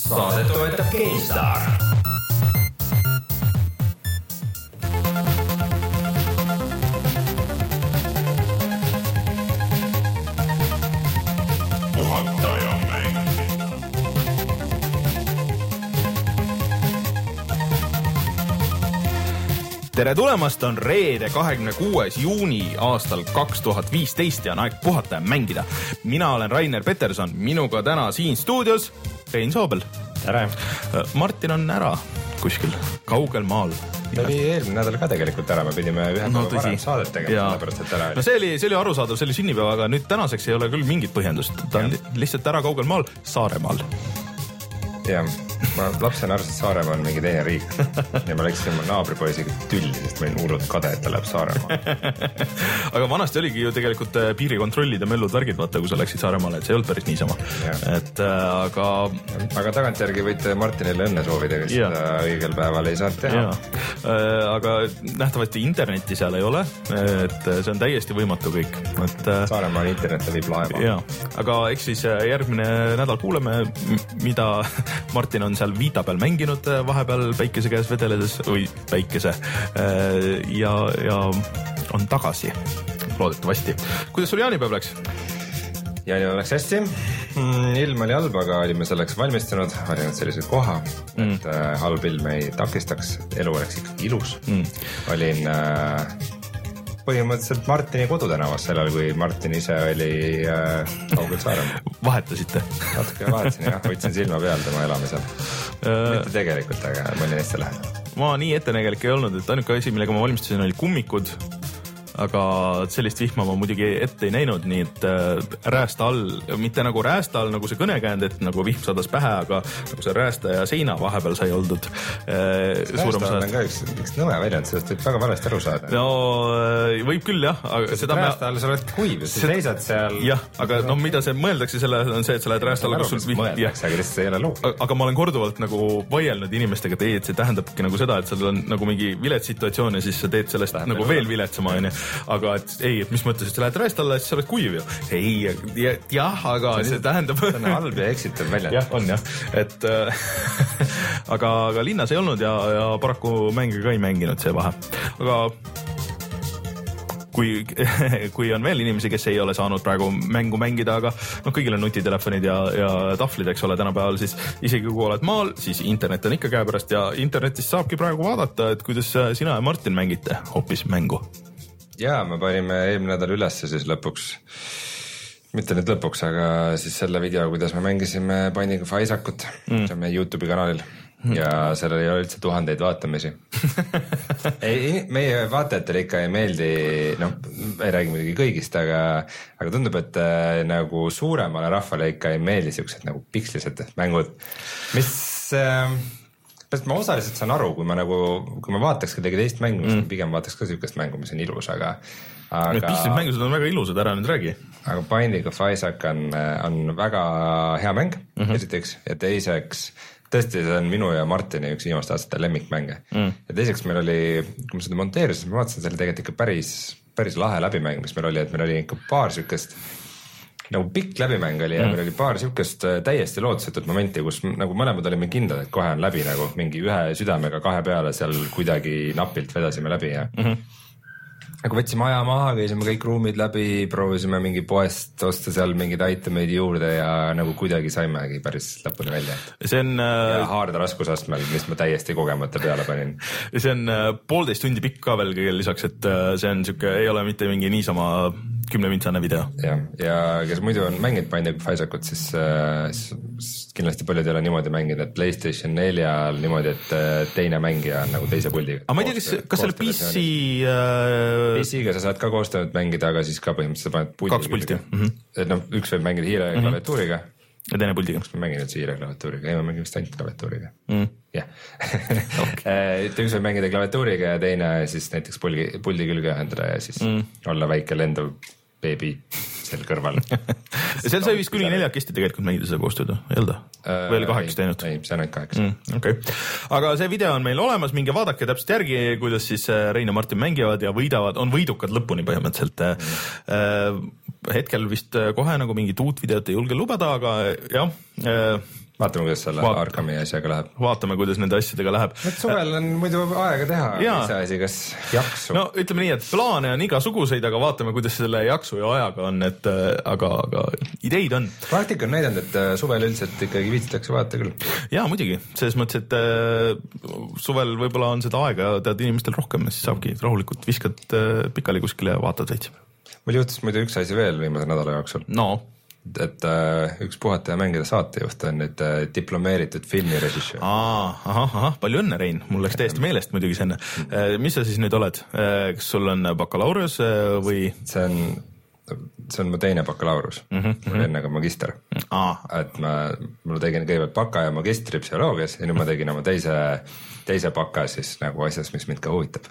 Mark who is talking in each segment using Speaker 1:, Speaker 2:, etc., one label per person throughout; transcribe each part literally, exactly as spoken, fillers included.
Speaker 1: Saadet toetab GameStar. Tere tulemast, on reede kahekümne kuues juuni aastal kaks tuhat viisteist ja on aeg puhata ja mängida. Mina olen Rainer Peterson, minuga täna siin stuudios Rein Soobel.
Speaker 2: Tere.
Speaker 1: Martin on ära kuskil kaugel maal.
Speaker 2: Ta oli eelmine nädal ka tegelikult ära, me pidime ühe no, päeva varem saadet tegema, sellepärast, et ära oli.
Speaker 1: No see oli, see oli arusaadav, see oli sünnipäeva, aga nüüd tänaseks ei ole küll mingit põhjendust. Ta on ja. lihtsalt ära kaugel maal, Saaremaal.
Speaker 2: Jah, ma lapsena arvasin, et Saaremaa on mingi teine riik ja ma läksin oma naabripoisiga tülli, sest ma olin hullult kade, et ta läheb Saaremaa.
Speaker 1: Aga vanasti oligi ju tegelikult piirikontrollid ja möllud värgid, vaata, kui sa läksid Saaremaale, et see ei olnud päris niisama. Et, äh, aga...
Speaker 2: aga tagantjärgi võite Martinile õnne soovida, kes ja. seda õigel päeval ei saanud teha.
Speaker 1: Äh, aga nähtavasti interneti seal ei ole, et see on täiesti võimatu kõik. Et, äh,
Speaker 2: Saaremaal internet viib laeva.
Speaker 1: Ja. Aga eks siis järgmine nädal kuuleme, mida Martin on seal Vita peal mänginud vahepeal päikese käes vedeledes või päikese ja, ja on tagasi loodetavasti. Kuidas sul jaanipäev läks?
Speaker 2: Jaanipäev läks hästi. Ilm oli halb, aga olime selleks valmistunud, valinud sellise koha, mm. et äh, halb ilm ei takistaks, elu oleks ikkagi ilus. Mm. Olin äh, põhimõtteliselt Martini kodutänavas sellel, kui Martin ise oli äh, kaugel Saaremaa.
Speaker 1: Vahetasite?
Speaker 2: Natuke vahetasin, jah, võtsin silma peal tema elamisel. Mitte tegelikult, aga ma olin hästi lähedal.
Speaker 1: Ma nii ettenägelik ei olnud, et ainuke asi, millega ma valmistusin, oli kummikud, aga sellist vihma ma muidugi ette ei näinud, nii et räästa all, mitte nagu räästa all nagu see kõnekäänd, et nagu vihm sadas pähe, aga nagu see räästa ja seina vahepeal sai oldud.
Speaker 2: Räästa all on ka üks, üks nõme väljend, sellest võib väga valesti aru saada.
Speaker 1: No võib küll, jah.
Speaker 2: Seda räästa all sa oled kuiv, sa seisad seal.
Speaker 1: Jah, aga no mida see mõeldakse selle on see, et sa lähed räästa alla, kus sul vihm.
Speaker 2: Mõeldakse, aga lihtsalt see ei ole loog.
Speaker 1: Aga ma olen korduvalt nagu vaielnud inimestega, et ei, et see tähendabki nagu seda, et sul on nagu mingi vilet situatsioon ja siis sa teed sellest Tähendab nagu veel viletsama, on ju. Aga et ei, et mis mõttes, et sa lähed rääst alla, siis sa oled kuiv ju. Ei, jah, aga see, see tähendab...
Speaker 2: See on halb ja eksitab väljend.
Speaker 1: Jah, on jah. Et, aga, aga linnas ei olnud ja, ja paraku mänge ka ei mänginud see vahe. Aga kui, kui on veel inimesi, kes ei ole saanud praegu mängu mängida, aga no, kõigil on nutitelefonid ja, ja tahvlid, eks ole, tänapäeval, siis isegi kui oled maal, siis internet on ikka käepärast ja internetist saabki praegu vaadata, et kuidas sina ja Martin mängite hoopis mängu.
Speaker 2: Jaa, me panime eelmine nädal üles siis lõpuks, mitte nüüd lõpuks, aga siis selle video, kuidas me mängisime Binding of Isaac'ut, mm. see on meie YouTube'i kanalil mm. ja sellel ei ole üldse tuhandeid vaatamisi. ei, meie vaatajatele ikka ei meeldi, noh, ei räägi muidugi kõigist, aga, aga tundub, et äh, nagu suuremale rahvale ikka ei meeldi siuksed nagu pikslised mängud, mis... Äh, Pest ma osaliselt saan aru, kui ma nagu, kui ma vaataks kedagi teist mängu, mm. pigem vaataks ka sihukest mängu, mis on ilus, aga... aga
Speaker 1: Need pissid mängused on väga ilusad, ära nüüd räägi.
Speaker 2: Aga Binding of Isaac on, on väga hea mäng, mm-hmm. esiteks, ja teiseks, tõesti, see on minu ja Martini üks viimaste aastate lemmikmänge. Mm. Ja teiseks meil oli, kui ma seda monteerisin, ma vaatasin, see oli tegelikult ikka päris, päris lahe läbimäng, mis meil oli, et meil oli ikka paar sihukest nagu pikk läbimäng oli ja mm. meil oli paar sihukest täiesti lootusetut momenti, kus nagu mõlemad olime kindlad, et kohe on läbi nagu mingi ühe südamega kahe peale seal kuidagi napilt vedasime läbi ja mm-hmm. aga võtsime aja maha, käisime kõik ruumid läbi, proovisime mingi poest osta seal mingid itemeid juurde ja nagu kuidagi saimegi päris lõpuni välja.
Speaker 1: See on...
Speaker 2: ja haarda raskusastmel, mis ma täiesti kogemata peale panin.
Speaker 1: See on poolteist tundi pikk ka veel kõigel lisaks, et see on siuke, ei ole mitte mingi niisama kümnevintsane video.
Speaker 2: Ja, ja kes muidu on mänginud Binding of Isaac'ut, siis, siis kindlasti paljud ei ole niimoodi mänginud, et PlayStation neljal niimoodi, et teine mängija on nagu teise puldiga.
Speaker 1: Aga ma ei tea, kas, kas selle P C...
Speaker 2: P C-ga sa saad ka koostööd mängida, aga siis ka põhimõtteliselt paned puldi.
Speaker 1: Kaks pulti. Mm-hmm.
Speaker 2: Et noh, üks võib mängida hiire ja klaviatuuriga.
Speaker 1: Ja teine puldiga.
Speaker 2: Kas ma mängin nüüd hiire klaviatuuriga? Ei, ma mängin vist ainult klaviatuuriga.
Speaker 1: Mm.
Speaker 2: Jah. Okay. üks võib mängida klaviatuuriga ja teine siis näiteks puldi, puldi külge ühendada ja siis mm. olla väike lendav beebi seal kõrval.
Speaker 1: Seal sai vist kuni neljakesti tegelikult mängida seda koostööd, ei olnud? Või oli kaheks teinud?
Speaker 2: Ei, see on ainult kaheks.
Speaker 1: Mm, okay. Aga see video on meil olemas, minge vaadake täpselt järgi, kuidas siis Rein ja Martin mängivad ja võidavad, on võidukad lõpuni põhimõtteliselt. Mm. Hetkel vist kohe nagu mingit uut videot ei julge lubada, aga jah,
Speaker 2: vaatame, kuidas selle Vaat... Arkami asjaga läheb.
Speaker 1: Vaatame, kuidas nende asjadega läheb.
Speaker 2: Suvel on muidu aega teha, mis asi, kas jaksu?
Speaker 1: No ütleme nii, et plaane on igasuguseid, aga vaatame, kuidas selle jaksu ja ajaga on, et aga, aga ideid on.
Speaker 2: Praktika on näidanud, et suvel üldiselt ikkagi viitsitakse vaadata küll.
Speaker 1: Jaa, muidugi. Selles mõttes, et suvel võib-olla on seda aega ja tead inimestel rohkem, siis saabki rahulikult viskad pikali kuskile ja vaatad veits.
Speaker 2: Mul juhtus muidu üks asi veel viimase nädala jooksul.
Speaker 1: No.
Speaker 2: Et äh, üks puhata ja mängida saatejuht on nüüd äh, diplomeeritud filmirežissöör.
Speaker 1: Aa, ahah, ahah, palju õnne, Rein, mul läks täiesti meelest muidugi see enne. Mis sa siis nüüd oled? Kas sul on bakalaureus või?
Speaker 2: See on, see on mu teine bakalaureus, mm -hmm. mul enne ka magister.
Speaker 1: Aa.
Speaker 2: Et ma, mul tegin kõigepealt baka ja magistri psühholoogias ja nüüd ma tegin oma teise teise baka siis nagu asjas, mis mind ka huvitab.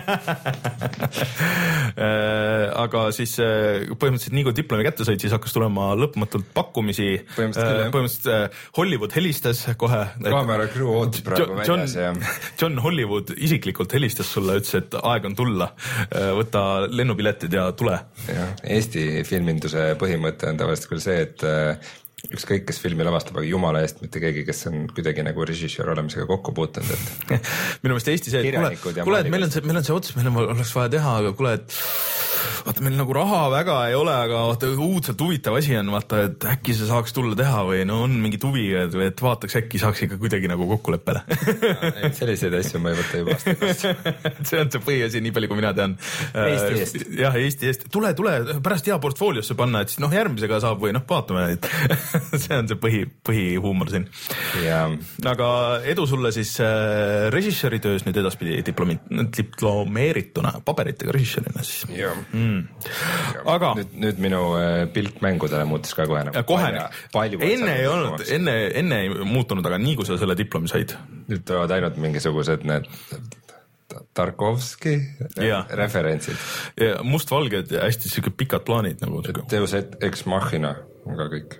Speaker 1: Aga siis põhimõtteliselt nii kui diplomi kätte said, siis hakkas tulema lõpmatult pakkumisi.
Speaker 2: Põhimõtteliselt,
Speaker 1: põhimõtteliselt Hollywood helistas kohe.
Speaker 2: Kaamera crew ootas praegu väljas. Ja...
Speaker 1: John Hollywood isiklikult helistas sulle, ütles, et aeg on tulla, võta lennupiletid ja tule.
Speaker 2: Ja, Eesti filminduse põhimõte on tavaliselt küll see, et ükskõik, kes filmi lavastab, aga jumala eest mitte keegi, kes on kuidagi nagu režissöör olemisega kokku puutunud, et
Speaker 1: minu meelest Eesti see, et kuule, kuule, et meil on see, meil on see ots, meil oleks vaja teha, aga kuule, et vaata, meil nagu raha väga ei ole, aga vaata, uudselt huvitav asi on, vaata, et äkki see saaks tulla teha või no on mingi huvi, et vaataks, äkki saaks ikka kuidagi nagu kokkuleppele.
Speaker 2: Selliseid asju ma ei võta juba aastast.
Speaker 1: See on see põhiasi, nii palju kui mina tean.
Speaker 2: Eesti eest.
Speaker 1: Jah, Eesti eest. Tule, tule, pärast hea portfooliosse panna, et siis noh, järgmisega saab või noh, vaatame, et see on see põhi, põhihuumor siin.
Speaker 2: Ja.
Speaker 1: Aga edu sulle siis äh, režissööri töös nüüd edaspidi diplomi, diplomeerituna paberitega režissöörina siis.
Speaker 2: Jah.
Speaker 1: Mm. Aga
Speaker 2: nüüd, nüüd minu äh, pilt mängudele muutus ka kohe nagu
Speaker 1: kohe, palju, enne ei olnud, enne, enne ei muutunud, aga nii kui sa selle diplomi said.
Speaker 2: Nüüd tulevad ainult mingisugused need Tarkovski ja. referentsid.
Speaker 1: Ja mustvalged ja hästi siuke pikad plaanid nagu.
Speaker 2: Deus Ex Machina on ka kõik.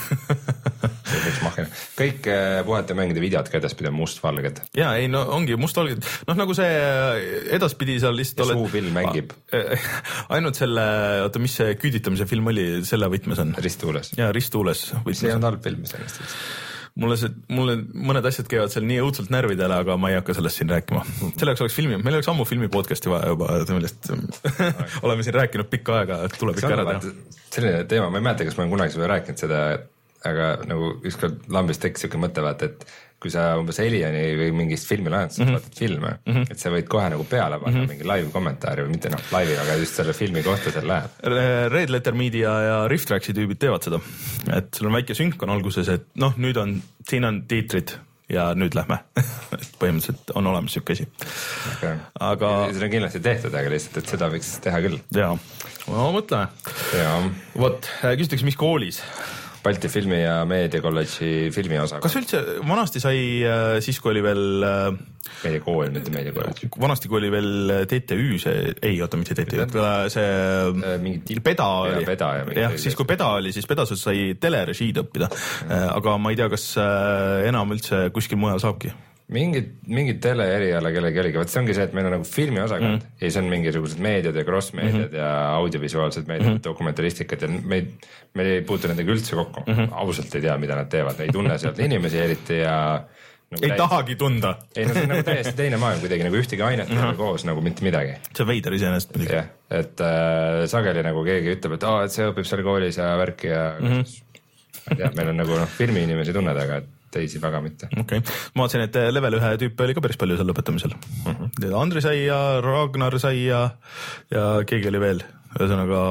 Speaker 2: kõik puhata mängida videod ka edaspidi on mustvalged.
Speaker 1: Ja ei, no ongi mustvalged. Noh, nagu see edaspidi seal lihtsalt
Speaker 2: oled... suufilm mängib.
Speaker 1: Ainult selle, oota, mis see küüditamise film oli, selle võtmes on?
Speaker 2: Ristuules.
Speaker 1: Ja, Ristuules.
Speaker 2: See on halb film sellest.
Speaker 1: Mulle, see, mulle mõned asjad käivad seal nii õudselt närvidele, aga ma ei hakka sellest siin rääkima. Selleks oleks filmi, meil oleks ammu filmi podcasti vaja juba, millest oleme siin rääkinud pikka aega, et tuleb ikka ära teha.
Speaker 2: Selline teema, ma ei mäleta, kas ma olen kunagi sulle rääkinud seda, aga nagu ükskord lambist tekkis siuke mõte vaata, et kui sa umbes Eliani või mingist filmi lahendusest mm -hmm. vaatad filme, mm -hmm. et sa võid kohe nagu peale panna mm -hmm. mingi live kommentaari või mitte noh, live'i, aga just selle filmi kohta seal läheb.
Speaker 1: Red Letter Media ja Riff Tracksi tüübid teevad seda, et sul on väike sünk on alguses, et noh, nüüd on, siin on tiitrid ja nüüd lähme. Põhimõtteliselt on olemas siuke asi.
Speaker 2: Okay.
Speaker 1: Aga...
Speaker 2: see on kindlasti tehtud, aga lihtsalt, et seda võiks teha küll.
Speaker 1: Jaa, no mõtleme. Vot, küsitakse, mis koolis?
Speaker 2: Balti filmi ja meediakolledži filmiosa.
Speaker 1: Kas üldse vanasti sai siis, kui oli veel...
Speaker 2: Meediakool, mitte meediakolledži.
Speaker 1: Vanasti, kui oli veel T T Ü, see, ei, oota, mitte T T Ü, see
Speaker 2: mingi
Speaker 1: Peda oli.
Speaker 2: Peda ja
Speaker 1: jah, siis kui Peda oli, siis Pedasus sai telerežiid õppida. Aga ma ei tea, kas enam üldse kuskil mujal saabki. Mingid,
Speaker 2: mingid tele-eriala kellegi oligi, vaat see ongi see, et meil on nagu filmiosakond mm -hmm. ja see on mingisugused meediad ja cross-meediad mm -hmm. ja audiovisuaalsed meediad mm, -hmm. dokumentaristikat ja me ei, me ei puutu nendega üldse kokku mm. -hmm. Ausalt ei tea, mida nad teevad, ei tunne sealt inimesi eriti ja
Speaker 1: nagu ei täiesti, tahagi tunda.
Speaker 2: Ei, no see on nagu täiesti teine maailm kuidagi, nagu ühtegi ainet mm -hmm. koos nagu mitte midagi.
Speaker 1: See on veider iseenesest muidugi.
Speaker 2: Jah, et äh, sageli nagu keegi ütleb, et aa, et see õpib seal koolis ja värki ja mm -hmm. ma ei tea, meil on nagu noh, filmi inimesi tunned, aga et teisi väga mitte.
Speaker 1: Okay. Ma vaatasin, et level ühe tüüpe oli ka päris palju seal lõpetamisel. Mm -hmm. Andri sai ja Ragnar sai ja, ja keegi oli veel. Ühesõnaga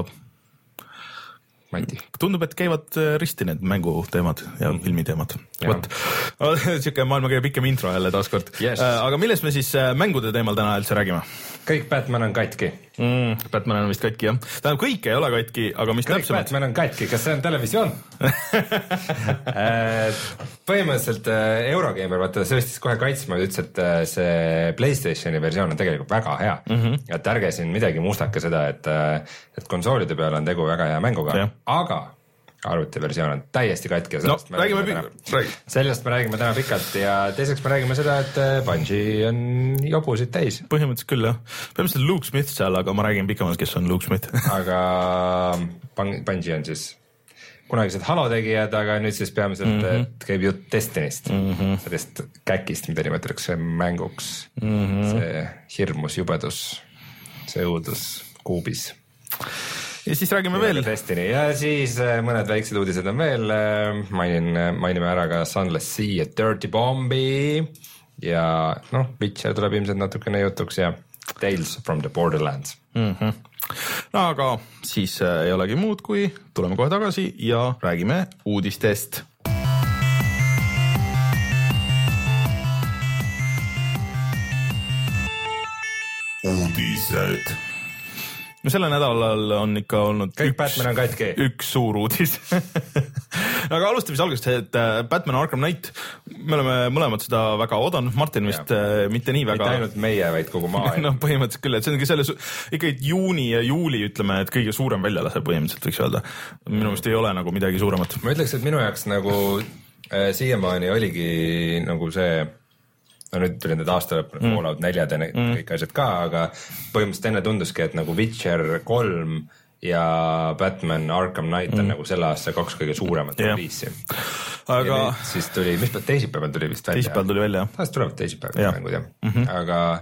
Speaker 2: Mati.
Speaker 1: Tundub, et käivad risti need mänguteemad ja mm. filmiteemad. Vot, siuke maailma kõige pikem intro jälle taaskord.
Speaker 2: Yes.
Speaker 1: Aga millest me siis mängude teemal täna üldse räägime?
Speaker 2: Kõik Batman on katki.
Speaker 1: Mm, Batman on vist katki, jah. Tähendab, kõik ei ole katki, aga mis
Speaker 2: kõik
Speaker 1: täpsemalt?
Speaker 2: Batman on katki, kas see on televisioon? Põhimõtteliselt Eurogamer, vaata, see võstis kohe kaitsma ja ütles, et see PlayStationi versioon on tegelikult väga hea. Mm -hmm. Et ärge siin midagi mustake seda, et, et konsoolide peal on tegu väga hea mänguga, ja. Aga arvutiversioon on täiesti katki.
Speaker 1: No, räägime täna, räägi.
Speaker 2: Sellest me räägime täna pikalt ja teiseks me räägime seda, et Bungie on jobusid täis.
Speaker 1: Põhimõtteliselt küll, jah. Põhimõtteliselt Luke Smith seal, aga ma räägin pikemalt, kes on Luke Smith.
Speaker 2: Aga Bungie on siis kunagised Halo tegijad, aga nüüd siis peamiselt mm -hmm. käib jutt Destinist mm, -hmm. sellest käkist, mida nimetatakse mänguks mm. -hmm. see hirmus jubedus, see õudus kuubis.
Speaker 1: Ja siis räägime veel.
Speaker 2: Destiny ja siis mõned väiksed uudised on veel, mainin, mainime ära ka Sunless Sea ja Dirty Bombi ja noh, Witcher tuleb ilmselt natukene jutuks ja Tales from the Borderlands
Speaker 1: mm. -hmm. No aga siis ei olegi muud, kui tuleme kohe tagasi ja räägime uudistest. Uudised. No selle nädalal on ikka olnud
Speaker 2: kõik
Speaker 1: üks,
Speaker 2: Batman on katki.
Speaker 1: üks suur uudis aga alustame siis algusest, et Batman Arkham Knight, me oleme mõlemad seda väga oodanud, Martin vist ja. mitte nii väga.
Speaker 2: mitte ainult meie, vaid kogu maailm.
Speaker 1: no põhimõtteliselt küll, et see ongi selle ikkagi juuni ja juuli, ütleme, et kõige suurem väljalase põhimõtteliselt võiks öelda. minu meelest ei ole nagu midagi suuremat.
Speaker 2: ma ütleks, et minu jaoks nagu äh, siiamaani oligi nagu see, no nüüd tuli need aasta lõpp mm. Fallout neljad ja mm. kõik asjad ka, aga põhimõtteliselt enne tunduski, et nagu Witcher kolm ja Batman Arkham Knight on mm. nagu selle aasta kaks kõige suuremat yeah. release'i. Aga siis tuli, mis teisipäeval tuli vist välja?
Speaker 1: teisipäeval tuli välja.
Speaker 2: taas tulevad teisipäeval mängud jah mm -hmm. aga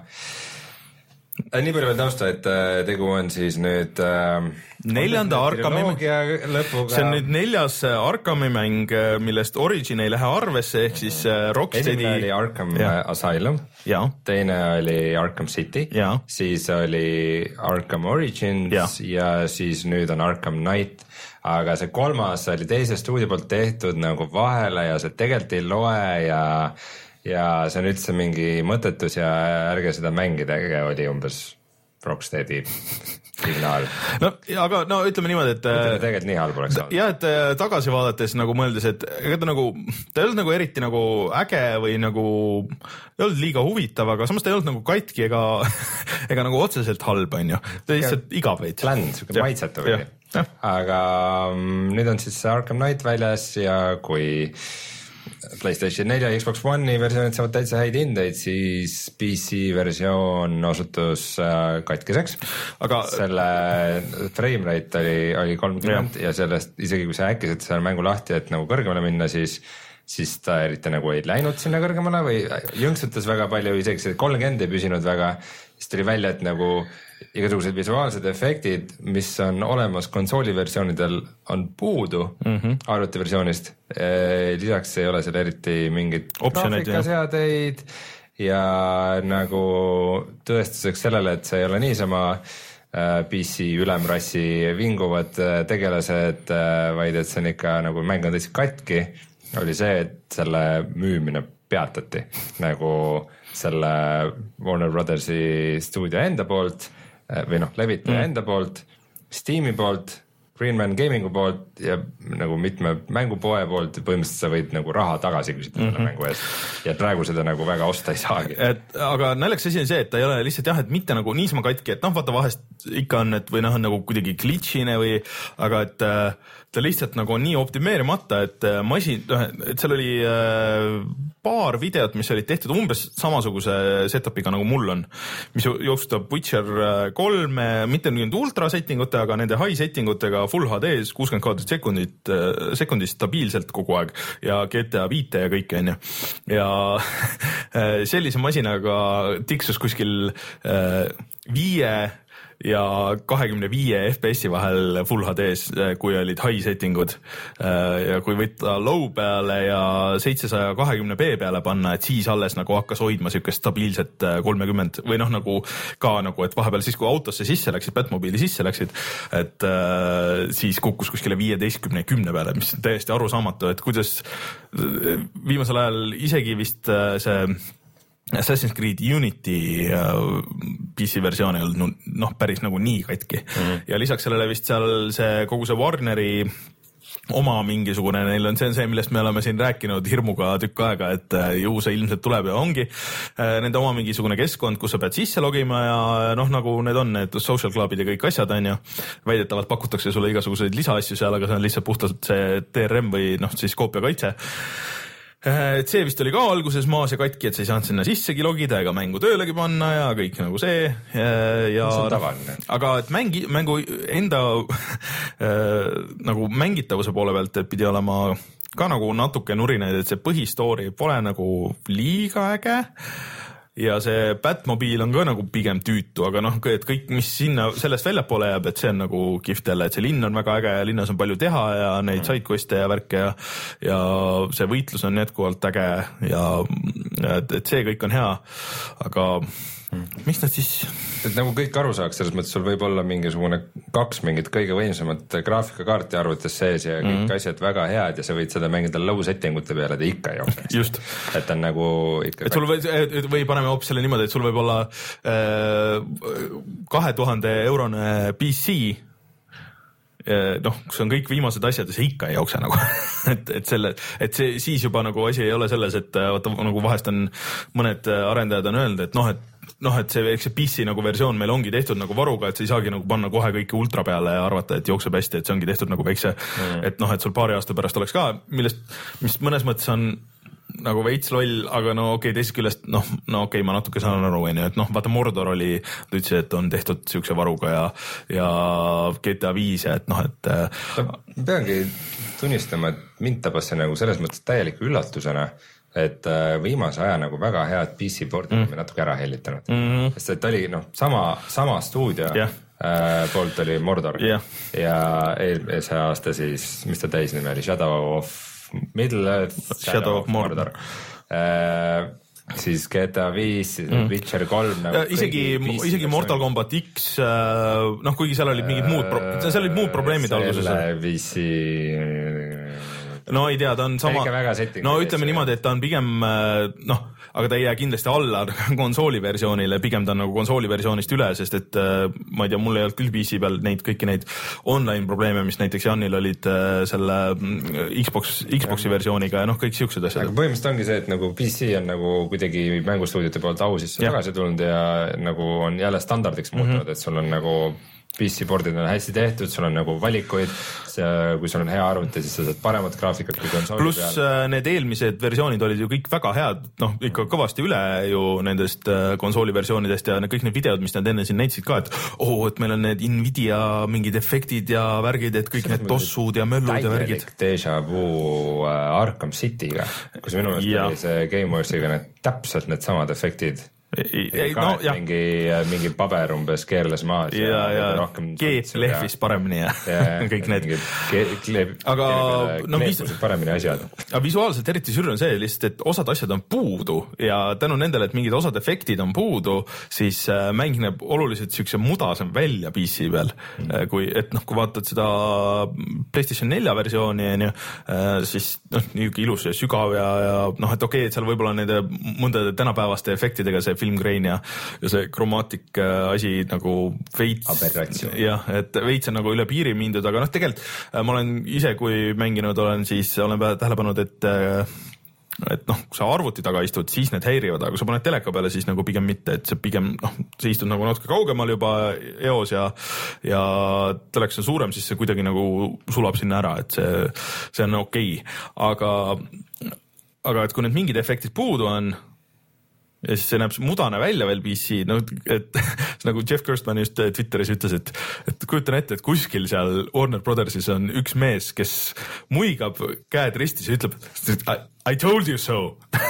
Speaker 2: nii palju veel tausta, et tegu on siis nüüd äh,
Speaker 1: neljanda Arkhami
Speaker 2: lõpuga.
Speaker 1: see on nüüd neljas Arkhami mäng, millest Origin ei lähe arvesse, ehk siis Rocksteadi.
Speaker 2: esimene oli Arkham ja. Asylum,
Speaker 1: ja.
Speaker 2: teine oli Arkham City,
Speaker 1: ja.
Speaker 2: siis oli Arkham Origins ja. ja siis nüüd on Arkham Knight, aga see kolmas oli teise stuudio poolt tehtud nagu vahele ja see tegelikult ei loe ja ja see on üldse mingi mõttetus ja ärge seda mängida, oli umbes Rocksteadi signaal.
Speaker 1: no aga no ütleme niimoodi, et
Speaker 2: Ütleme, tegelikult nii halb oleks olnud.
Speaker 1: Ja, et tagasi vaadates nagu mõeldes, et ega ta nagu, ta ei olnud nagu eriti nagu äge või nagu ei olnud liiga huvitav, aga samas ta ei olnud nagu katki ega, ega nagu otseselt halb, on ju. Ta lihtsalt igav veits.
Speaker 2: Bland, siuke maitsetu või. Aga nüüd on siis Arkham Knight väljas ja kui PlayStation neli ja Xbox One'i versioonid saavad täitsa häid hindeid, siis P C versioon osutus katkiseks, aga selle frame rate oli, oli kolmkümmend ja sellest isegi kui sa äkkisid selle mängu lahti, et nagu kõrgemale minna, siis siis ta eriti nagu ei läinud sinna kõrgemale või jõnksutas väga palju, isegi see kolmkümmend ei püsinud väga, siis tuli välja, et nagu igasugused visuaalsed efektid, mis on olemas konsooli versioonidel, on puudu mm -hmm. arvuti versioonist. Lisaks ei ole seal eriti mingit graafikaseadeid ja nagu tõestuseks sellele, et see ei ole niisama P C ülemrassi vinguvad tegelased, vaid et see on ikka nagu mäng on tõesti katki, oli see, et selle müümine peatati nagu selle Warner Brothersi stuudio enda poolt või noh, levitaja mm. enda poolt, Steam'i poolt, Greenman Gamingu poolt ja nagu mitme mängupoe poolt, põhimõtteliselt sa võid nagu raha tagasi küsida mm -hmm. selle mängu eest ja praegu seda nagu väga osta ei saagi.
Speaker 1: Et, aga naljakas asi on see, et ta ei ole lihtsalt jah, et mitte nagu niisama katki, et noh, vaata vahest ikka on, et või noh, on nagu kuidagi glitch'ine või, aga et ta lihtsalt nagu on nii optimeerimata, et masin, et seal oli äh, paar videot, mis olid tehtud umbes samasuguse setup'iga nagu mul on, mis jooksutab Witcher kolme, mitte nüüd ultra setting utega, aga nende high setting utega full H D-s kuuskümmend kaadrit sekundit, sekundist stabiilselt kogu aeg ja G T A viite ja kõike onju. Ja sellise masinaga tiksus kuskil äh, viie ja kahekümne viie F P S-i vahel full H D-s, kui olid high setting ud ja kui võtta low peale ja seitsesaja kahekümne B peale panna, et siis alles nagu hakkas hoidma siukest stabiilset kolmekümmend või noh, nagu ka nagu, et vahepeal siis kui autosse sisse läksid, Batmobiili sisse läksid, et äh, siis kukkus kuskile viieteistkümne kümne peale, mis on täiesti arusaamatu, et kuidas viimasel ajal isegi vist see Assassin's Creed Unity P C versioon ei olnud noh, päris nagu nii katki mm. -hmm. ja lisaks sellele vist seal see kogu see Warneri oma mingisugune, neil on see, see, millest me oleme siin rääkinud hirmuga tükk aega, et ju see ilmselt tuleb ja ongi nende oma mingisugune keskkond, kus sa pead sisse logima ja noh, nagu need on need social club'id ja kõik asjad on ju, väidetavalt pakutakse sulle igasuguseid lisaasju seal, aga see on lihtsalt puhtalt see T R M või noh, siis koopiakaitse. et see vist oli ka alguses maas ja katki, et sa ei saanud sinna sissegi logida ega mängu töölegi panna ja kõik nagu see. Ja,
Speaker 2: see on tavaline.
Speaker 1: Aga et mängi, mängu enda nagu mängitavuse poole pealt, et pidi olema ka nagu natuke nurineid, et see põhistoori pole nagu liiga äge. Ja see Batmobile on ka nagu pigem tüütu, aga noh, et kõik, mis sinna sellest väljapoole jääb, et see on nagu kihvt jälle, et see linn on väga äge ja linnas on palju teha ja neid mm. sidequeste ja värke ja, ja see võitlus on jätkuvalt äge ja et, et see kõik on hea, aga mm. miks nad siis...
Speaker 2: Et nagu kõik aru saaks, selles mõttes sul võib olla mingisugune kaks mingit kõige võimsamat graafikakaarti arvutis sees ja kõik mm-hmm. asjad väga head ja sa võid seda mängida low settingute peale, ta ikka ei jookse.
Speaker 1: Just.
Speaker 2: Et on nagu ikka...
Speaker 1: Et sul või, või paneme hoopis selle niimoodi, et sul võib olla kahe tuhande eurone P C, noh, kus on kõik viimased asjad ja see ikka ei jookse nagu, et, et selle, et see siis juba nagu asi ei ole selles, et vaata, nagu vahest on mõned arendajad on öelnud, et noh, et noh, et see, eks see P C nagu versioon meil ongi tehtud nagu varuga, et sa ei saagi nagu panna kohe kõike ultra peale ja arvata, et jookseb hästi, et see ongi tehtud nagu väikse, mm. et noh, et sul paari aasta pärast oleks ka, millest, mis mõnes mõttes on nagu veits loll, aga no okei okay,, teisest küljest, noh, no okei okay,, ma natuke saan aru, et noh, vaata Mordor oli, ta ütles, et on tehtud siukse varuga ja, ja G T A viis ja et noh, et
Speaker 2: ma peangi tunnistama, et mind tabas see nagu selles mõttes täieliku üllatusena, et viimase aja nagu väga head P C board'i mm. me natuke ära hellitanud. Mm-hmm. Sest et oli noh, sama, sama stuudio yeah. äh, poolt oli Mordor yeah. ja eelmise aasta siis, mis ta täisnimi oli, Shadow of Middle Earth,
Speaker 1: Shadow, Shadow of Mordor,
Speaker 2: Mordor. Äh, siis G T A viis, mm. Witcher kolm nagu
Speaker 1: isegi, isegi Mortal Kombat X, noh kuigi seal olid mingid muud, pro- seal olid muud probleemid alguses.
Speaker 2: Selle viisi...
Speaker 1: No ei tea, ta on sama, no ütleme niimoodi, et ta on pigem, noh, aga ta ei jää kindlasti alla konsooli versioonile, pigem ta on nagu konsooli versioonist üle, sest et ma ei tea, mul ei olnud küll P C peal neid kõiki neid online probleeme, mis näiteks Janil olid selle Xbox, Xboxi versiooniga ja noh, kõik siuksed asjad.
Speaker 2: Aga põhimõtteliselt ongi see, et nagu P C on nagu kuidagi mängustuudiote poolt au sisse tagasi tulnud ja nagu on jälle standardiks muutunud, mm-hmm. et sul on nagu P C boardid on hästi tehtud, sul on nagu valikuid, kui sul on hea arvuti, siis sa saad paremat graafikat kui konsooli
Speaker 1: Plus, peal. Pluss need eelmised versioonid olid ju kõik väga head, noh ikka kõvasti üle ju nendest konsooli versioonidest ja kõik need videod, mis nad enne siin näitasid ka, et oh, et meil on need Nvidia mingid efektid ja värgid, et kõik see need tossud ja möllud ja värgid.
Speaker 2: Deja vu Arkham City'ga, kus minu meelest oli see Gameworksiga need täpselt need samad efektid. Ei, ei, no, mingi, mingi paber umbes keerles maas
Speaker 1: ja, ja, ja G lehvis paremini ja, ja kõik need
Speaker 2: kleeb,
Speaker 1: aga no,
Speaker 2: vis- paremini asjad.
Speaker 1: Aga visuaalselt eriti sürr on see lihtsalt, et osad asjad on puudu ja tänu nendele, et mingid osad efektid on puudu, siis mäng näeb oluliselt siukse mudasem välja P C peal, mm. kui, et noh, kui vaatad seda PlayStation nelja versiooni, siis noh, niisugune ilus ja sügav ja, ja noh, et okei okay,, et seal võib-olla nende mõndade tänapäevaste efektidega see filmgrain ja, ja see kromaatik asi nagu veits, jah, et veits on nagu üle piiri mindud, aga noh, tegelikult ma olen ise, kui mänginud olen, siis olen tähele pannud, et et noh, kui sa arvuti taga istud, siis need häirivad, aga kui sa paned teleka peale, siis nagu pigem mitte, et see pigem, noh, sa istud nagu natuke kaugemal juba eos ja, ja teleks on suurem, siis see kuidagi nagu sulab sinna ära, et see, see on okei, aga, aga et kui need mingid efektid puudu on, ja siis see näeb mudane välja veel P C, no et nagu Jeff Gerstmann just Twitteris ütles, et, et kujutan ette, et kuskil seal Warner Brothersis on üks mees, kes muigab käed ristis ja ütleb I, I told you so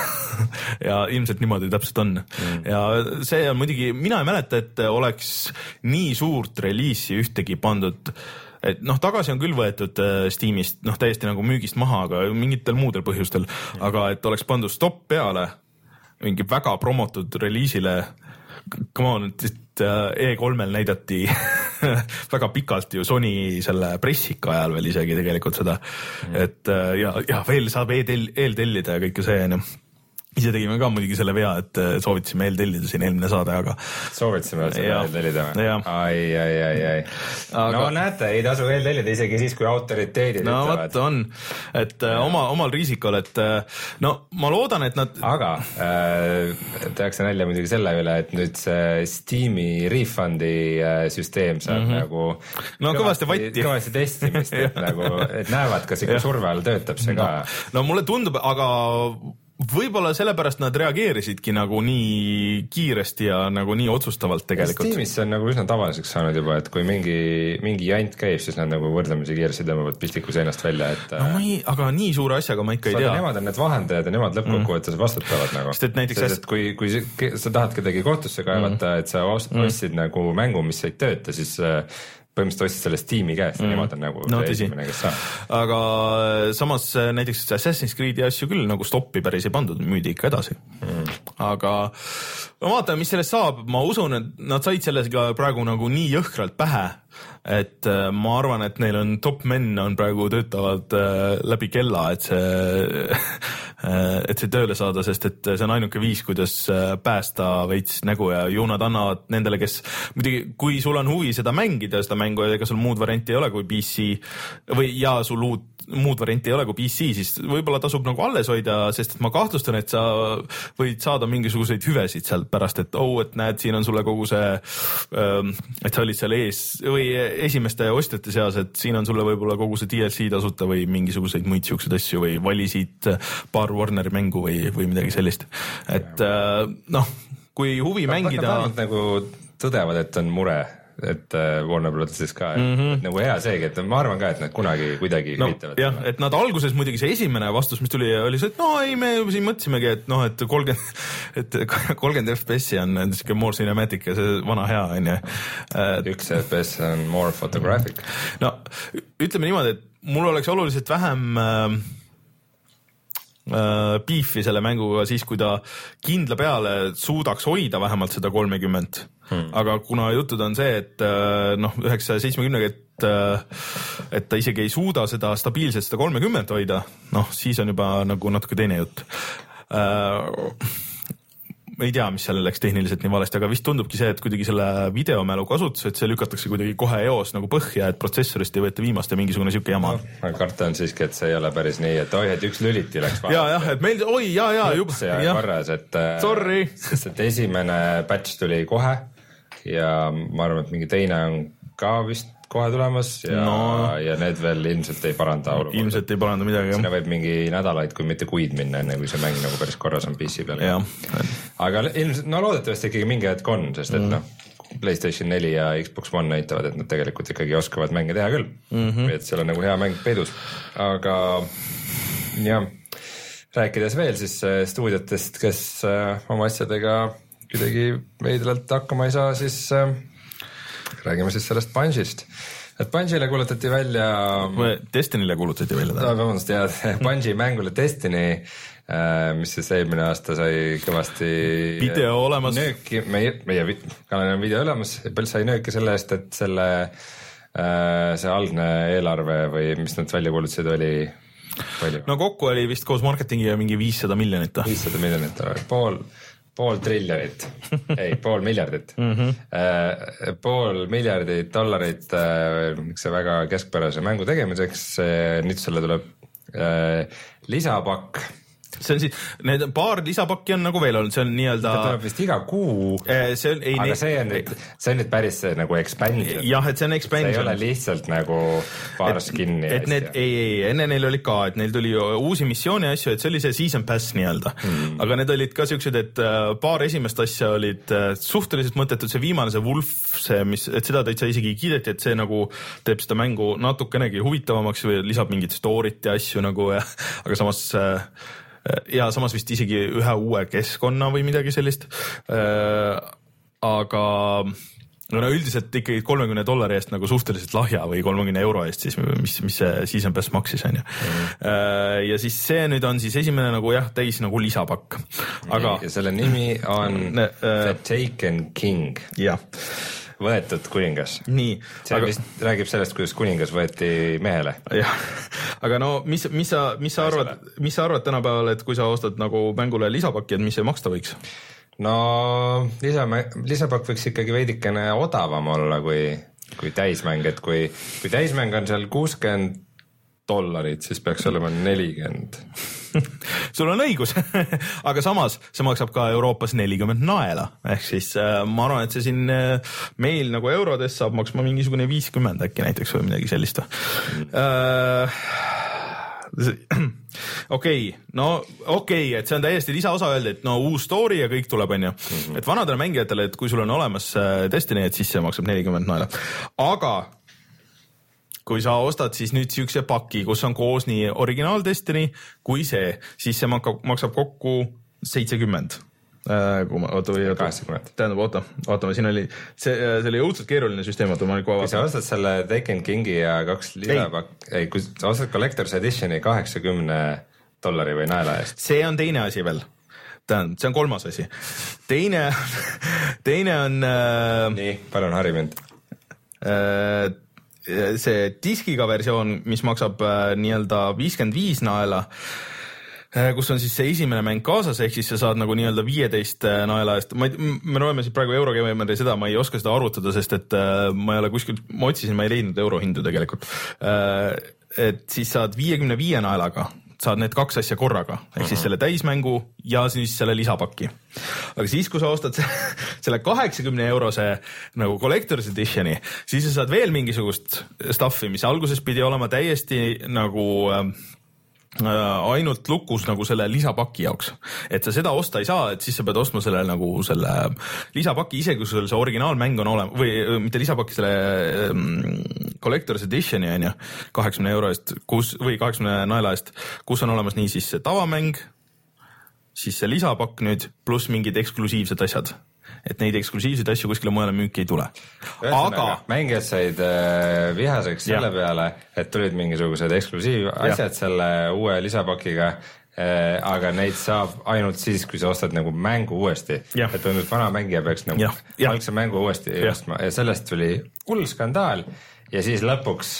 Speaker 1: ja ilmselt niimoodi täpselt on mm. ja see on muidugi, mina ei mäleta, et oleks nii suurt reliisi ühtegi pandud, et noh, tagasi on küll võetud Steamist, noh täiesti nagu müügist maha, aga mingitel muudel põhjustel, mm. aga et oleks pandud stopp peale mingi väga promotud reliisile, come on, et E kolmel näidati väga pikalt ju Sony selle pressika ajal veel isegi tegelikult seda, mm. et ja, ja veel saab e-tell, eeltellida ja kõike see, ise tegime ka muidugi selle vea, et soovitasime eeltellida siin eelmine saade, aga
Speaker 2: soovitasime seda eeltellida või? ai, ai, ai, ai. Aga... no näete, ei tasu eeltellida isegi siis, kui autoriteedid
Speaker 1: no,
Speaker 2: ütlevad.
Speaker 1: No on, et ja. oma, omal riisikul, et no ma loodan, et nad
Speaker 2: aga äh, tehakse nalja muidugi selle üle, et nüüd see Steam'i refundi äh, süsteem saab mm -hmm. nagu
Speaker 1: no kõvasti vatti
Speaker 2: kõvasti testimist, et nagu, et näevad, kas ikka surve all töötab see ka.
Speaker 1: No, no mulle tundub, aga võib-olla sellepärast nad reageerisidki nagu nii kiiresti ja nagu nii otsustavalt tegelikult.
Speaker 2: Steamis on nagu üsna tavaliseks saanud juba, et kui mingi, mingi jant käib, siis nad nagu võrdlemisi kiiresti tõmbavad pistiku seinast välja, et
Speaker 1: no ma ei, aga nii suure asjaga ma ikka ei tea.
Speaker 2: Nemad on need vahendajad ja nemad lõppkokkuvõttes vastutavad nagu.
Speaker 1: Sest et näiteks
Speaker 2: Sest, et kui, kui sa tahad kedagi kohtusse kaevata, mm. et sa ostsid mm. nagu mängu, mis ei tööta, siis põhimõtteliselt ostsid sellest tiimi käest ja mm. nemad on nagu
Speaker 1: no,
Speaker 2: esimene, kes saab.
Speaker 1: Aga samas näiteks Assassin's Creed'i asju küll nagu stoppi päris ei pandud, müüdi ikka edasi mm.. aga ma vaatan, mis sellest saab, ma usun, et nad said sellega praegu nagu nii jõhkralt pähe, et ma arvan, et neil on top men on praegu töötavad läbi kella, et see et see tööle saada, sest et see on ainuke viis, kuidas päästa veits nägu ja ju nad annavad nendele, kes muidugi, kui sul on huvi seda mängida, seda mängu ja ega sul muud varianti ei ole kui P C või ja sul uut muud varianti ei ole kui P C, siis võib-olla tasub nagu alles hoida, sest et ma kahtlustan, et sa võid saada mingisuguseid hüvesid sealt pärast, et oh, et näed, siin on sulle kogu see, et sa olid seal ees või esimeste ostjate seas, et siin on sulle võib-olla kogu see D L C tasuta või mingisuguseid muid siukseid asju või valisid paar Warneri mängu või, või midagi sellist. Et noh, kui huvi no, mängida...
Speaker 2: Nad nagu tõdevad, et on mure, et Warner Brothersis ka, et, mm -hmm. et nagu hea seegi, et ma arvan ka, et nad kunagi kuidagi
Speaker 1: no,
Speaker 2: hüvitavad.
Speaker 1: jah, et nad alguses muidugi see esimene vastus, mis tuli, oli see, et no ei, me siin mõtlesimegi, et noh, et kolmkümmend, et kolmkümmend F P S-i on siuke more cinematic ja see vana hea on ju.
Speaker 2: üks F P S on more photographic.
Speaker 1: No ütleme niimoodi, et mul oleks oluliselt vähem äh, beefi selle mänguga siis, kui ta kindla peale suudaks hoida vähemalt seda kolmekümmend. Hmm. Aga kuna jutud on see, et noh, üheksasaja seitsmekümnega, et, et ta isegi ei suuda seda stabiilselt seda kolmekümmend hoida, noh, siis on juba nagu natuke teine jutt. Ei tea, mis seal läks tehniliselt nii valesti, aga vist tundubki see, et kuidagi selle videomälu kasutus, et see lükatakse kuidagi kohe eos nagu põhja, et protsessorist ei võeta viimast ja mingisugune siuke jama.
Speaker 2: No, karta on siiski, et see ei ole päris nii, et oi, et üks lüliti läks
Speaker 1: vahet. Ja, jah, et meil, oi, ja, ja, juba.
Speaker 2: Ja korras, et,
Speaker 1: sorry.
Speaker 2: Sest et esimene patch tuli kohe ja ma arvan, et mingi teine on ka vist kohe tulemas ja, no. ja need veel ilmselt ei paranda olukorda.
Speaker 1: Ilmselt ei paranda midagi.
Speaker 2: Sinna võib mingi nädalaid, kui mitte kuid minna, enne kui see mäng nagu päris korras on P C peal. Aga ilmselt, no loodetavasti ikkagi mingi hetk on, sest et mm. noh, PlayStation neli ja Xbox One näitavad, et nad tegelikult ikkagi oskavad mänge teha küll. Mm-hmm. Et seal on nagu hea mäng peidus. Aga jah, rääkides veel siis stuudiotest, kes oma asjadega kuidagi veidralt hakkama ei saa, siis räägime siis sellest Bungie'st. Et Bungiele kuulutati välja...
Speaker 1: Destinyle kuulutati välja.
Speaker 2: No, vabandust, jah, Bungie mängule Destiny, mis siis eelmine aasta sai kõvasti...
Speaker 1: Video olemas.
Speaker 2: Nööki, meie, meie kanalil on video olemas, sai nööki selle eest, et selle, see algne eelarve või mis nad välja kuulutasid oli palju.
Speaker 1: No kokku oli vist koos marketingiga mingi viissada miljonit.
Speaker 2: viissada miljonit, pool... pool triljonit, ei, pool miljardit mm-hmm. äh, pool miljardit dollarit äh, see väga keskpärase mängu tegemiseks, nüüd selle tuleb äh, lisapakk.
Speaker 1: See on siis, need paar lisapakki on nagu veel olnud, see on nii-öelda...
Speaker 2: See tuleb vist iga kuu,
Speaker 1: see on, ei,
Speaker 2: aga ne... see on nüüd, see on nüüd päris see nagu expansion.
Speaker 1: Jah, et see on expansion.
Speaker 2: See ei ole lihtsalt nagu paar skinni.
Speaker 1: Et need, ei, ei, enne neil oli ka, et neil tuli uusi missiooni asju, et see oli see season pass nii-öelda. Hmm. Aga need olid ka siuksed, et paar esimest asja olid suhteliselt mõttetud, see viimane, see Wolf, see, mis, et seda täitsa isegi kiideti, et see nagu teeb seda mängu natukenegi huvitavamaks või lisab mingit story't ja asju nagu, ja, aga samas ja samas vist isegi ühe uue keskkonna või midagi sellist. Äh, aga no üldiselt ikkagi kolmekümne dollari eest nagu suhteliselt lahja või kolmekümne euro eest siis, mis, mis see season pass maksis on ju. Mm. Äh, ja siis see nüüd on siis esimene nagu jah, täis nagu lisapakk. Aga
Speaker 2: ja selle nimi on The Taken King.
Speaker 1: Jah.
Speaker 2: võetud kuningas.
Speaker 1: nii.
Speaker 2: see aga... vist räägib sellest, kuidas kuningas võeti mehele.
Speaker 1: jah, aga no mis, mis sa, mis sa arvad, mis sa arvad tänapäeval, et kui sa ostad nagu mängule lisapakki, et mis see maksta võiks?
Speaker 2: no lisa, lisapakk võiks ikkagi veidikene odavam olla kui, kui täismäng, et kui, kui täismäng on seal kuuskümmend dollarit, siis peaks olema nelikümmend.
Speaker 1: sul on õigus aga samas see maksab ka Euroopas nelikümmend naela, ehk siis äh, ma arvan, et see siin äh, meil nagu eurodes saab maksma mingisugune viiskümmend äkki näiteks või midagi sellist mm. äh, okei okay, no okei okay,, et see on täiesti lisaosa öelda, et no uus story ja kõik tuleb, onju. Mm-hmm. et vanadele mängijatele, et kui sul on olemas äh, Destiny, et siis see maksab nelikümmend naela, aga kui sa ostad siis nüüd siukse paki, kus on koos nii originaal Destiny kui see, siis see maksab kokku seitsekümmend. Kui ma, oota, või,
Speaker 2: kaheksakümmend.
Speaker 1: Tähendab, oota, ootame, siin oli, see, see oli õudselt keeruline süsteem, oota, ma nüüd kohe
Speaker 2: vaatan. Kui sa ostad selle Taken Kingi ja kaks lisapakk, ei, kui sa ostad Collector's Editioni kaheksakümne dollari või naela eest.
Speaker 1: See on teine asi veel. Tähendab, see on kolmas asi. Teine, teine on... Äh,
Speaker 2: nii, palun hari mind.
Speaker 1: Äh, see diskiga versioon, mis maksab äh, nii-öelda viiskümmend viis naela, äh, kus on siis see esimene mäng kaasas, ehk siis sa saad nagu nii-öelda viieteist naela eest. Ma ei, me loeme siit praegu Eurogamerile seda, ma ei oska seda arvutada, sest et äh, ma ei ole kuskil, ma otsisin, ma ei leidnud eurohindu tegelikult. Äh, et siis saad viiekümne viie naelaga, saad need kaks asja korraga, ehk siis selle täismängu ja siis selle lisapaki. Aga siis, kui sa ostad selle kaheksakümne eurose nagu Collector's Editioni, siis sa saad veel mingisugust stuffi, mis alguses pidi olema täiesti nagu äh, ainult lukus nagu selle lisapaki jaoks. Et sa seda osta ei saa, et siis sa pead ostma selle nagu selle lisapaki ise, kui sul see originaalmäng on olema, või mitte lisapaki, selle um, Collector's Editioni on ju, kaheksakümne euro eest, kus, või kaheksakümne naela eest, kus on olemas nii siis see tavamäng, siis see lisapakk nüüd, pluss mingid eksklusiivsed asjad. Et neid eksklusiivseid asju kuskile mujale müüki ei tule.
Speaker 2: Aga mängijad said äh, vihaseks selle ja. peale, et tulid mingisugused eksklusiivasjad ja. selle uue lisapakiga, äh, aga neid saab ainult siis, kui sa ostad nagu mängu uuesti. Ja. Et ainult vana mängija peaks nagu algse mängu uuesti ja. ostma ja sellest tuli hull skandaal ja siis lõpuks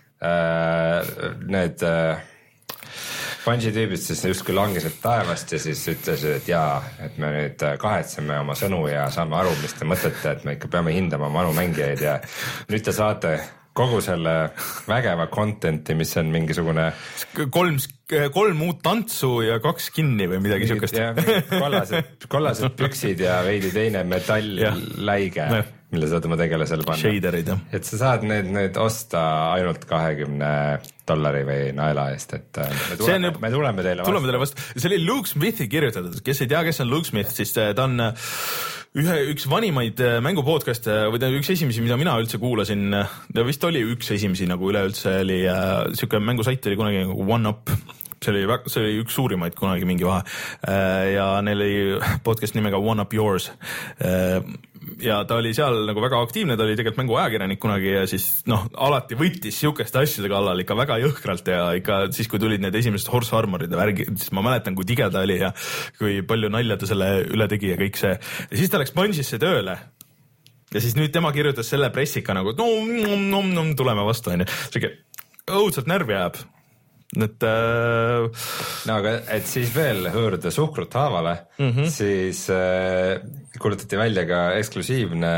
Speaker 2: äh, need... Äh, Bungi tüübid siis justkui langesid taevast ja siis ütlesid, et jaa, et me nüüd kahetseme oma sõnu ja saame aru, mis te mõtlete, et me ikka peame hindama vanu mängijaid ja nüüd te saate kogu selle vägeva content'i, mis on mingisugune
Speaker 1: kolm, kolm uut tantsu ja kaks kinni või midagi siukest.
Speaker 2: Kollased, kollased püksid ja veidi teine metallläige, mille saad oma tegelasele panna.
Speaker 1: Shaderid, jah.
Speaker 2: Et sa saad need, need osta ainult kahekümne dollari või naela eest, et me tuleme, me tuleme teile vastu.
Speaker 1: Tuleme teile vastu. See oli Luke Smithi kirjutatud, kes ei tea, kes on Luke Smith, siis ta on ühe, üks vanimaid mängupodcaste või ta üks esimesi, mida mina üldse kuulasin, ta vist oli üks esimesi nagu üleüldse oli äh, siuke mängusait oli kunagi nagu One Up. See oli, väga, see oli üks suurimaid kunagi mingi vahe äh, ja neil oli podcast nimega One Up Yours äh, ja ta oli seal nagu väga aktiivne, ta oli tegelikult mänguajakirjanik kunagi ja siis noh, alati võttis siukeste asjade kallal ikka väga jõhkralt ja ikka siis, kui tulid need esimesed Horse Armorid ja värgi, siis ma mäletan, kui tige ta oli ja kui palju nalja ta selle üle tegi ja kõik see. Ja siis ta läks Bungisse tööle ja siis nüüd tema kirjutas selle pressika nagu no, no, no, no tuleme vastu, on ju. Siuke õudselt närvi jääb. Et, äh...
Speaker 2: no aga et siis veel hõõruda suhkrut haavale, mm -hmm. siis äh, kuulutati välja ka eksklusiivne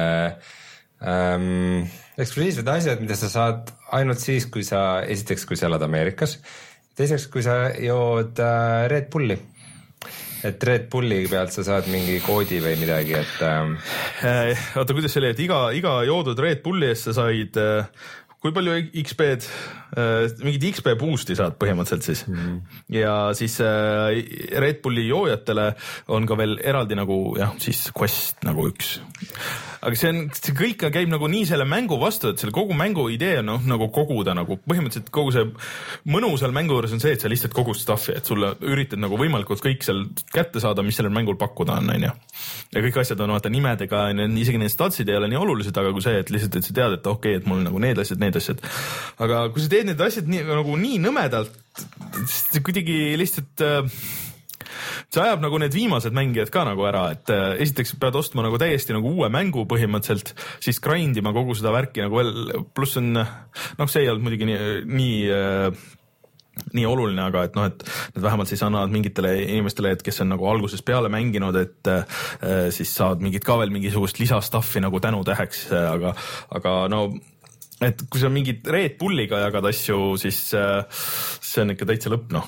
Speaker 2: ähm, eksklusiivsed asjad, mida sa saad ainult siis, kui sa esiteks, kui sa elad Ameerikas, teiseks, kui sa jood äh, Red Bulli. Et Red Bulli pealt sa saad mingi koodi või midagi, et ähm...
Speaker 1: äh, oota, kuidas see oli, et iga, iga joodud Red Bulli eest sa said äh... kui palju X P-d, mingid X P boost'i saad põhimõtteliselt siis mm. -hmm. ja siis Red Bulli joojatele on ka veel eraldi nagu jah, siis quest nagu üks. Aga see on, see kõik käib nagu nii selle mängu vastu, et selle kogu mängu idee on noh, nagu koguda nagu põhimõtteliselt kogu see mõnu seal mängu juures on see, et sa lihtsalt kogud stuffi, et sulle üritad nagu võimalikult kõik seal kätte saada, mis sellel mängul pakkuda on, on ju. Ja kõik asjad on vaata nimedega, isegi need statsid ei ole nii olulised, aga kui see, et lihtsalt, et sa tead, et okei, okay, et mul nagu need asjad, need asjad. Aga kui sa teed need asjad nii, nagu nii nõmedalt, siis kuidagi lihtsalt äh, see ajab nagu need viimased mängijad ka nagu ära, et äh, esiteks pead ostma nagu täiesti nagu uue mängu põhimõtteliselt, siis grindima kogu seda värki nagu veel, pluss on, noh, see ei olnud muidugi nii, nii äh, nii oluline, aga et noh, et need vähemalt siis annavad mingitele inimestele, et kes on nagu algusest peale mänginud, et äh, siis saad mingit ka veel mingisugust lisastaffi nagu tänutäheks, aga, aga no et kui sa mingit Red Bulliga jagad asju, siis äh, see on ikka täitsa lõpp, noh.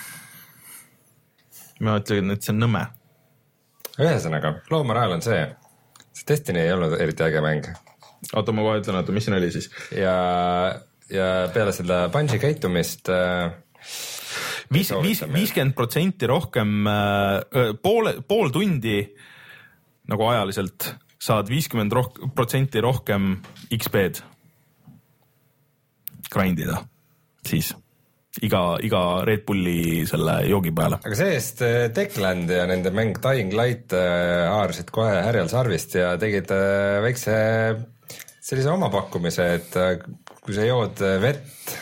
Speaker 1: Ma ütlen, et see on nõme.
Speaker 2: Ühesõnaga, loo moraal on see, see Destiny ei olnud eriti äge mäng.
Speaker 1: Oota, ma kohe ütlen, oota, mis siin oli siis?
Speaker 2: Ja, ja peale seda Bungie käitumist äh,
Speaker 1: viis, viis, viiskümmend protsenti rohkem äh, poole, pool tundi nagu ajaliselt saad viiskümmend protsenti roh- rohkem X P-d grindida siis iga, iga Red Bulli selle joogi peale.
Speaker 2: Aga see-eest Techland ja nende mäng Dying Light haarsid kohe härjal sarvist ja tegid väikse sellise oma pakkumise, et kui sa jood vett,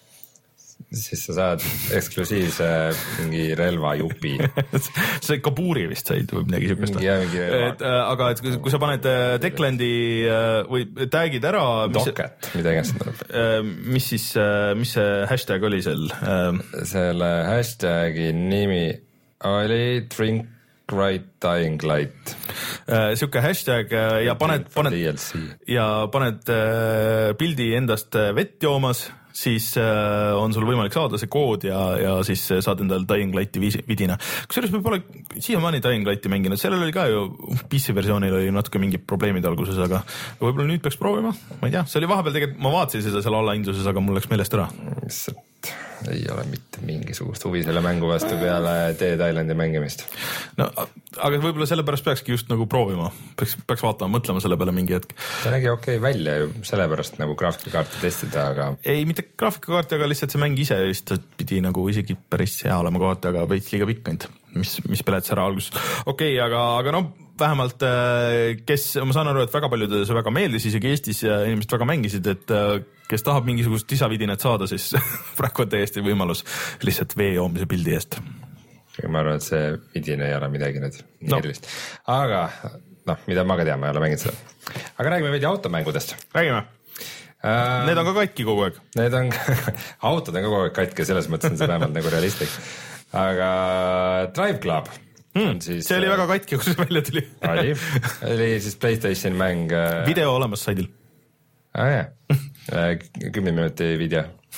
Speaker 2: siis sa saad eksklusiivse mingi relvajupi.
Speaker 1: see kabuuri vist said või midagi siukest. Et, äh, aga et kui sa paned Techlandi äh, või tagid ära.
Speaker 2: Docket, mida iganes tuleb.
Speaker 1: Äh, mis siis, äh, mis see hashtag oli seal? Äh,
Speaker 2: selle hashtagi nimi oli Drink Right Dying Light.
Speaker 1: Äh, siuke hashtag äh, ja paned, paned, ja paned äh, pildi endast vett joomas, siis äh, on sul võimalik saada see kood ja, ja siis saad endal Dying Lighti vidina. Kusjuures me pole siiamaani Dying Lighti mänginud, sellel oli ka ju P C versioonil oli natuke mingid probleemid alguses, aga võib-olla nüüd peaks proovima, ma ei tea, see oli vahepeal tegelikult, ma vaatasin seda seal allahinduses, aga mul läks meelest ära.
Speaker 2: Ei ole mitte mingisugust huvi selle mängu vastu peale Dead Islandi mängimist.
Speaker 1: No, aga võib-olla sellepärast peakski just nagu proovima, peaks, peaks vaatama, mõtlema selle peale mingi hetk.
Speaker 2: Ta nägi okei okay välja ju, sellepärast nagu graafikakaarti testida, aga... Ei,
Speaker 1: mitte graafikakaarti, aga lihtsalt see mäng ise vist pidi nagu isegi päris hea olema kohati, aga veits liiga pikk ainult, mis, mis pelets ära alguses. Okei okay,, aga, aga no vähemalt kes, ma saan aru, et väga paljudele see väga meeldis, isegi Eestis ja inimesed väga mängisid, et kes tahab mingisugust lisavidinet saada, siis praegu on täiesti võimalus lihtsalt vee joomise pildi eest.
Speaker 2: Ma arvan, et see vidine ei ole midagi nüüd no. Erilist. Aga noh, mida ma ka tean, ma ei ole mänginud seda. Aga räägime veidi automängudest.
Speaker 1: Räägime. Uh, need on ka katki kogu aeg.
Speaker 2: Need on, autod on ka kogu aeg katki, selles mõttes on see vähemalt nagu realistlik. Aga Drive Club
Speaker 1: Hmm, siis, see oli väga katki, kus see välja tuli.
Speaker 2: oli, oli siis PlayStation mäng.
Speaker 1: Video olemas saidil.
Speaker 2: Ah, jah, kümne minuti video.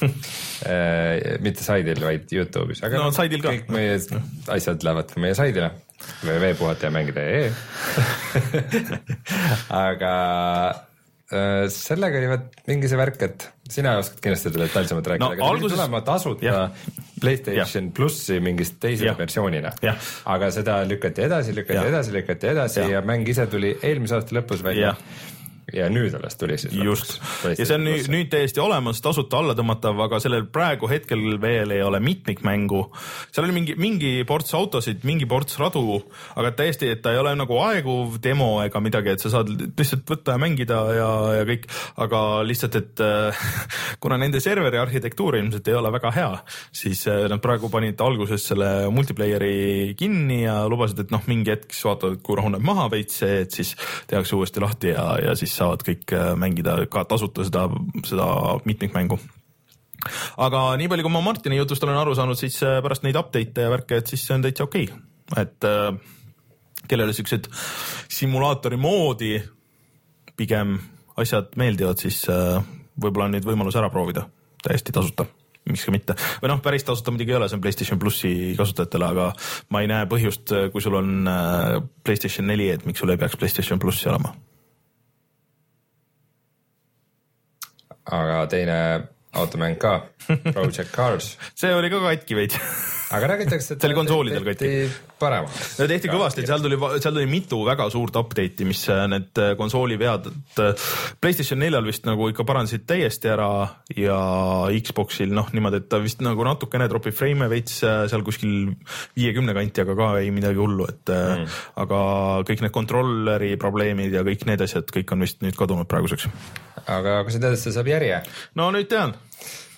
Speaker 2: Mitte saidil, vaid YouTube'is. Aga
Speaker 1: no saidil ka.
Speaker 2: Kõik meie asjad lähevad ka meie saidile. veepuhata ja mängida. Aga sellega oli võt mingi see värk, et sina oskad kindlasti detailsemalt rääkida, no, aga alguses... tulema tasuta ja. PlayStation ja. Plussi mingist teise ja. Versioonina. Ja. Aga seda lükati edasi, lükati ja. edasi, lükati edasi ja. Ja mäng ise tuli eelmise aasta lõpus välja. Ja. Ja nüüd alles tuli siis
Speaker 1: just. Ja see on nüüd, nüüd täiesti olemas, tasuta alla tõmmatav, aga sellel praegu hetkel veel ei ole mitmikmängu. Seal oli mingi, mingi ports autosid, mingi ports radu, aga täiesti, et ta ei ole nagu aeguv demo ega midagi, et sa saad lihtsalt võtta ja mängida ja, ja kõik, aga lihtsalt, et kuna nende serveri arhitektuur ilmselt ei ole väga hea, siis nad praegu panid alguses selle multiplayeri kinni ja lubasid, et noh, mingi hetk vaatavad, kui rahuneb maha veits, et siis tehakse uuesti lahti ja, ja siis saavad kõik mängida ka tasuta seda, seda mitmikmängu. Aga nii palju, kui ma Martini jutust olen aru saanud, siis pärast neid update'e ja värke, et siis see on täitsa okei. Okay. Et kellele sellised simulaatori moodi pigem asjad meeldivad, siis võib-olla on nüüd võimalus ära proovida täiesti tasuta. Miks ka mitte. Või noh, päris tasuta muidugi ei ole, see on PlayStation Plussi kasutajatele, aga ma ei näe põhjust, kui sul on PlayStation neli, et miks sul ei peaks PlayStation Plussi olema.
Speaker 2: Aga teine automäng ka, Project Cars.
Speaker 1: see oli ka katki veid.
Speaker 2: Aga räägitakse, et
Speaker 1: see oli konsoolidel katki.
Speaker 2: Paremaks.
Speaker 1: No tehti kõvasti, seal tuli, seal tuli mitu väga suurt update'i, mis need konsooli vead, PlayStation neljal vist nagu ikka parandasid täiesti ära ja Xboxil noh niimoodi, et ta vist nagu natukene tropib frame veits seal kuskil viiekümne kanti, aga ka ei midagi hullu, et mm. aga kõik need kontrolleri probleemid ja kõik need asjad, kõik on vist nüüd kadunud praeguseks.
Speaker 2: Aga kui sa tead, et see saab järje?
Speaker 1: No nüüd tean.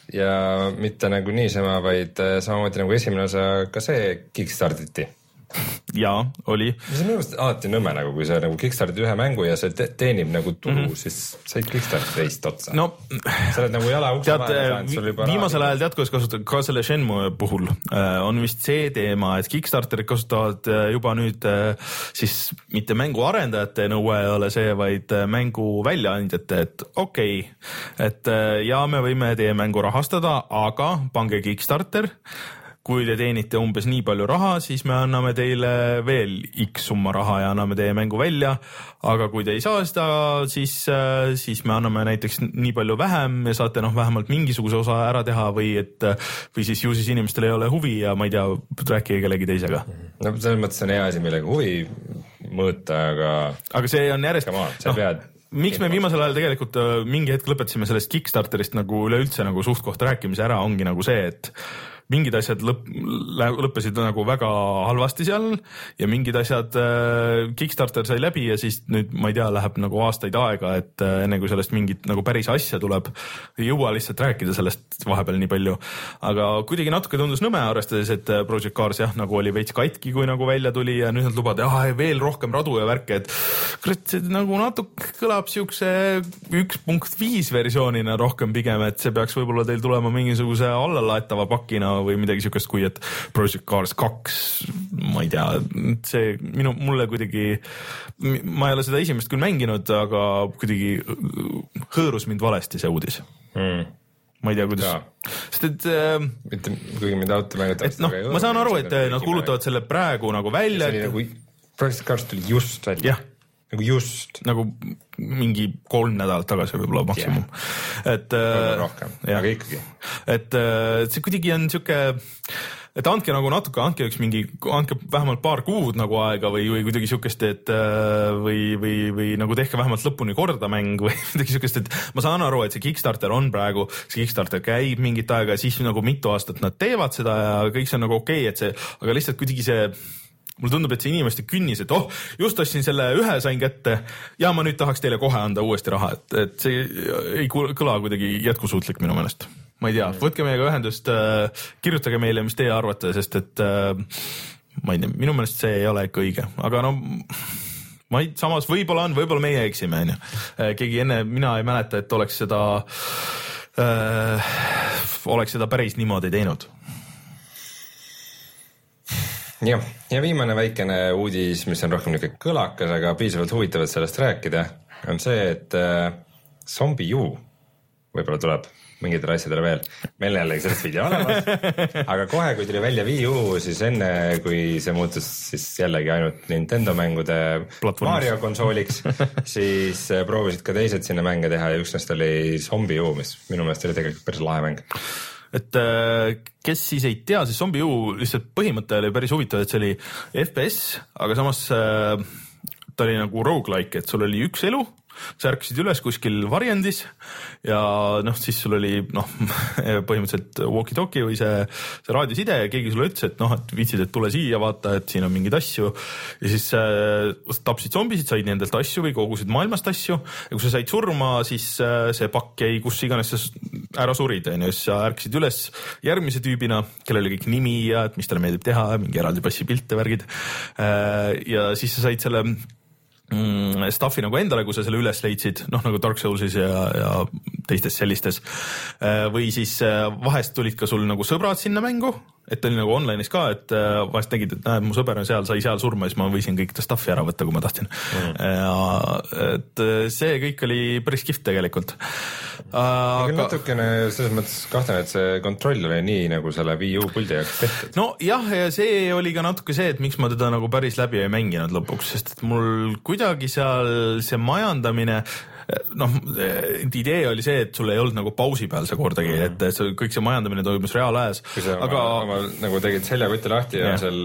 Speaker 2: ja mitte nagu niisama, vaid samamoodi nagu esimene osa ka see kickstartiti.
Speaker 1: Jaa, oli.
Speaker 2: See on minu meelest alati nõme nagu, kui sa nagu kickstartid ühe mängu ja see te teenib nagu tulu, mm -hmm. siis said kickstartid teist otsa.
Speaker 1: No,
Speaker 2: sa oled nagu jala ukse vahele saanud, sul juba
Speaker 1: viimasel ajal tead, kuidas kasutada ka selle Shenmue puhul äh, on vist see teema, et Kickstarterid kasutavad äh, juba nüüd äh, siis mitte mängu arendajate nõue ei ole see, vaid äh, mängu väljaandjate, et okei okay,, et äh, ja me võime teie mängu rahastada, aga pange Kickstarter. Kui te teenite umbes nii palju raha, siis me anname teile veel X summa raha ja anname teie mängu välja, aga kui te ei saa seda, siis, siis me anname näiteks nii palju vähem ja saate noh, vähemalt mingisuguse osa ära teha või et või siis ju siis inimestel ei ole huvi ja ma ei tea, rääkige kellegi teisega.
Speaker 2: No selles mõttes on hea asi, millega huvi mõõta, aga
Speaker 1: aga see on järjest
Speaker 2: on, sa no, pead
Speaker 1: miks me viimasel ajal tegelikult mingi hetk lõpetasime sellest Kickstarterist nagu üleüldse nagu suht koht rääkimise ära, ongi nagu see, et mingid asjad lõpp, lõppesid nagu väga halvasti seal ja mingid asjad äh, Kickstarter sai läbi ja siis nüüd ma ei tea, läheb nagu aastaid aega, et äh, enne kui sellest mingit nagu päris asja tuleb, ei jõua lihtsalt rääkida sellest vahepeal nii palju. Aga kuidagi natuke tundus nõme, arvestades, et Project Cars jah, nagu oli veits katki, kui nagu välja tuli ja nüüd nad lubad, ah, veel rohkem radu ja värke, et kurat, see nagu natuke kõlab siukse üks punkt viis versioonina rohkem pigem, et see peaks võib-olla teil tulema mingisuguse allalaetava pakina või midagi siukest, kui et Project Cars kaks, ma ei tea, see minu, mulle kuidagi, ma ei ole seda esimest küll mänginud, aga kuidagi hõõrus mind valesti see uudis. Mm. Ma ei tea, kuidas, sest et
Speaker 2: mitte, kuigi mind automängud
Speaker 1: et noh, ma saan aru, et nad kuulutavad selle praegu nagu välja.
Speaker 2: See oli nagu, Project Cars tuli just välja.
Speaker 1: Jah.
Speaker 2: Nagu just.
Speaker 1: Nagu mingi kolm nädalat tagasi võib-olla maksimum.
Speaker 2: Yeah.
Speaker 1: Et,
Speaker 2: rohkem, aga ikkagi.
Speaker 1: Et see kuidagi on siuke, et andke nagu natuke, andke üks mingi, andke vähemalt paar kuud nagu aega või, või kuidagi siukest, et või, või, või nagu tehke vähemalt lõpuni korda mäng või midagi siukest, et ma saan aru, et see Kickstarter on praegu, see Kickstarter käib mingit aega ja siis nagu mitu aastat nad teevad seda ja kõik see on nagu okei okay,, et see, aga lihtsalt kuidagi see mulle tundub, et see inimeste künnis, et oh, just ostsin selle ühe sain kätte ja ma nüüd tahaks teile kohe anda uuesti raha, et, et see ei kõla kuidagi jätkusuutlik minu meelest. Ma ei tea, võtke meiega ühendust, kirjutage meile, mis teie arvate, sest et ma ei tea, minu meelest see ei ole ikka õige, aga no ma ei, samas võib-olla on, võib-olla meie eksime, on ju. Keegi enne, mina ei mäleta, et oleks seda, äh, oleks seda päris niimoodi teinud.
Speaker 2: Jah, ja viimane väikene uudis, mis on rohkem niisugune kõlakas, aga piisavalt huvitavad sellest rääkida, on see, et äh, Zombie U võib-olla tuleb mingitele asjadele veel. Meil jällegi sellest video olemas, aga kohe, kui tuli välja Wii U, siis enne, kui see muutus siis jällegi ainult Nintendo mängude Platvormis. Mario konsooliks, siis proovisid ka teised sinna mänge teha ja üks neist oli Zombie U, mis minu meelest oli tegelikult päris lahe mäng.
Speaker 1: Et kes siis ei tea, siis Zombie U lihtsalt põhimõte oli päris huvitav, et see oli F P S, aga samas ta oli nagu roguelike, et sul oli üks elu, sa ärkasid üles kuskil varjendis ja noh, siis sul oli noh, põhimõtteliselt walkie-talkie või see, see raadioside ja keegi sulle ütles, et noh, et viitsid, et tule siia, vaata, et siin on mingid asju ja siis äh, tapsid zombisid, said nendelt asju või kogusid maailmast asju ja kui sa said surma, siis äh, see pakk jäi, kus iganes sa ära surid, ja siis sa ärkasid üles järgmise tüübina, kellel oli kõik nimi ja et mis talle meeldib teha, mingi eraldi passi pilte, värgid äh, ja siis sa said selle Mm, staffi nagu endale, kui sa selle üles leidsid, noh nagu Dark Soulsis ja, ja teistes sellistes. Või siis vahest tulid ka sul nagu sõbrad sinna mängu, et oli nagu online'is ka, et vahest tegid, et näed, mu sõber on seal, sai seal surma, siis ma võisin kõik ta staffi ära võtta, kui ma tahtsin. Mm. Ja et see kõik oli päris kihvt tegelikult.
Speaker 2: Aga natukene selles mõttes kahtlen, et see kontroll oli nii nagu selle Wii U puldi jaoks tehtud.
Speaker 1: No jah, ja see oli ka natuke see, et miks ma teda nagu päris läbi ei mänginud lõpuks, sest et mul kuidagi seal see majandamine, noh, idee oli see, et sul ei olnud nagu pausi peal see kordagi, et see, kõik see majandamine toimus reaalajas.
Speaker 2: Kui sa aga... oma, oma, nagu tegid seljakotti lahti ja, ja seal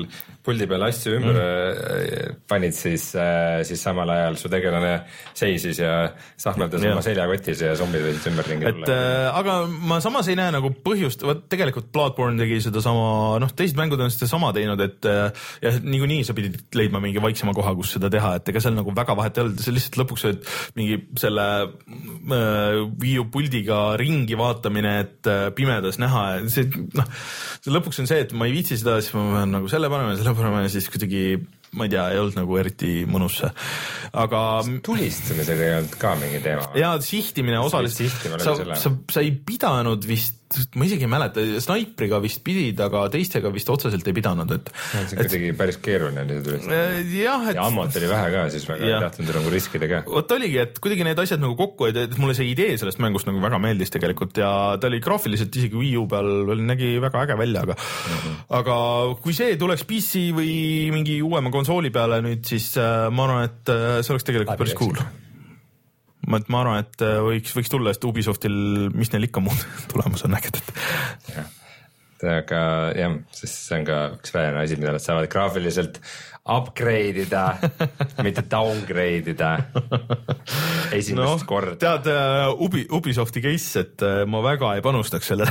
Speaker 2: puldi peale asju ümber mm. panid, siis, siis samal ajal su tegelane seisis ja sahmeldas oma seljakotis ja zombid võisid ümber ringi
Speaker 1: tulla. Äh, aga ma samas ei näe nagu põhjust, vaat tegelikult Bloodborne tegi seda sama, noh teised mängud on seda sama teinud, et ja niikuinii sa pidid leidma mingi vaiksema koha, kus seda teha, et ega seal nagu väga vahet ei olnud, see lihtsalt lõpuks olid mingi selle äh, Wii U puldiga ringi vaatamine, et äh, pimedas näha, see noh, see lõpuks on see, et ma ei viitsi seda, siis ma pean nagu selle panema ja selle panema ja siis kuidagi, ma ei tea, ei olnud nagu eriti mõnus. Aga
Speaker 2: tulistamisega ei olnud ka mingi teema.
Speaker 1: Ja sihtimine osaliselt, sa, sa, sa ei pidanud vist, ma isegi ei mäleta, snaipriga vist pidid, aga teistega vist otseselt ei pidanud, et
Speaker 2: see on kuidagi päris keeruline oli tulistamine.
Speaker 1: Ja, et,
Speaker 2: ja ammalt oli vähe ka, siis väga ei tahtnud nagu riskida ka.
Speaker 1: Vot oligi, et kuidagi need asjad nagu kokku, et mulle see idee sellest mängust nagu väga meeldis tegelikult ja ta oli graafiliselt isegi Wii U peal nägi väga äge välja, aga mm-hmm. aga kui see tuleks P C või mingi uuema konsooli peale nüüd, siis äh, ma arvan, et äh, see oleks tegelikult päris cool. Ma, ma arvan, et võiks, võiks tulla, sest Ubisoftil, mis neil ikka muud tulemus on ägedat.
Speaker 2: jah, aga jah, sest see on ka üks vähene asi, mida nad saavad graafiliselt upgrade ida, mitte downgrade ida esimest no, korda.
Speaker 1: Tead, Ubi, Ubisofti case, et ma väga ei panustaks sellele.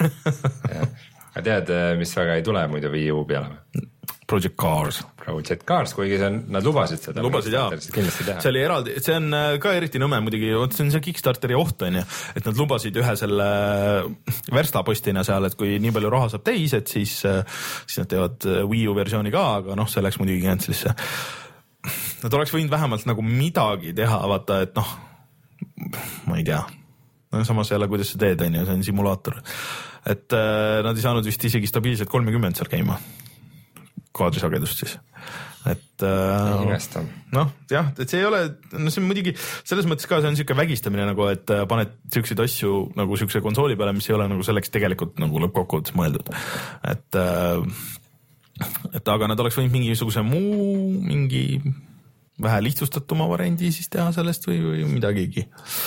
Speaker 2: aga tead, mis väga ei tule muidu Wii U peale?
Speaker 1: Project Cars.
Speaker 2: Project Cars, kuigi see on, nad lubasid seda.
Speaker 1: Lubasid jah, see oli eraldi, see on ka eriti nõme muidugi, see on see Kickstarteri oht on ju, et nad lubasid ühe selle verstapostina seal, et kui nii palju raha saab täis, et siis, siis nad teevad Wii U versiooni ka, aga noh, see läks muidugi cancelisse. Nad oleks võinud vähemalt nagu midagi teha, vaata, et noh, ma ei tea, no, samas jälle, kuidas sa teed, on ju, see on simulaator, et äh, nad ei saanud vist isegi stabiilselt kolmekümmend seal käima. Kaadrisagedust siis, et äh, noh, jah, et see ei ole, no see on muidugi selles mõttes ka see on niisugune vägistamine nagu, et paned niisuguseid asju nagu niisuguse konsooli peale, mis ei ole nagu selleks tegelikult nagu lõppkokkuvõttes mõeldud, et äh, et aga nad oleks võinud mingisuguse muu, mingi vähe lihtsustatuma variandi siis teha sellest või, või midagigi.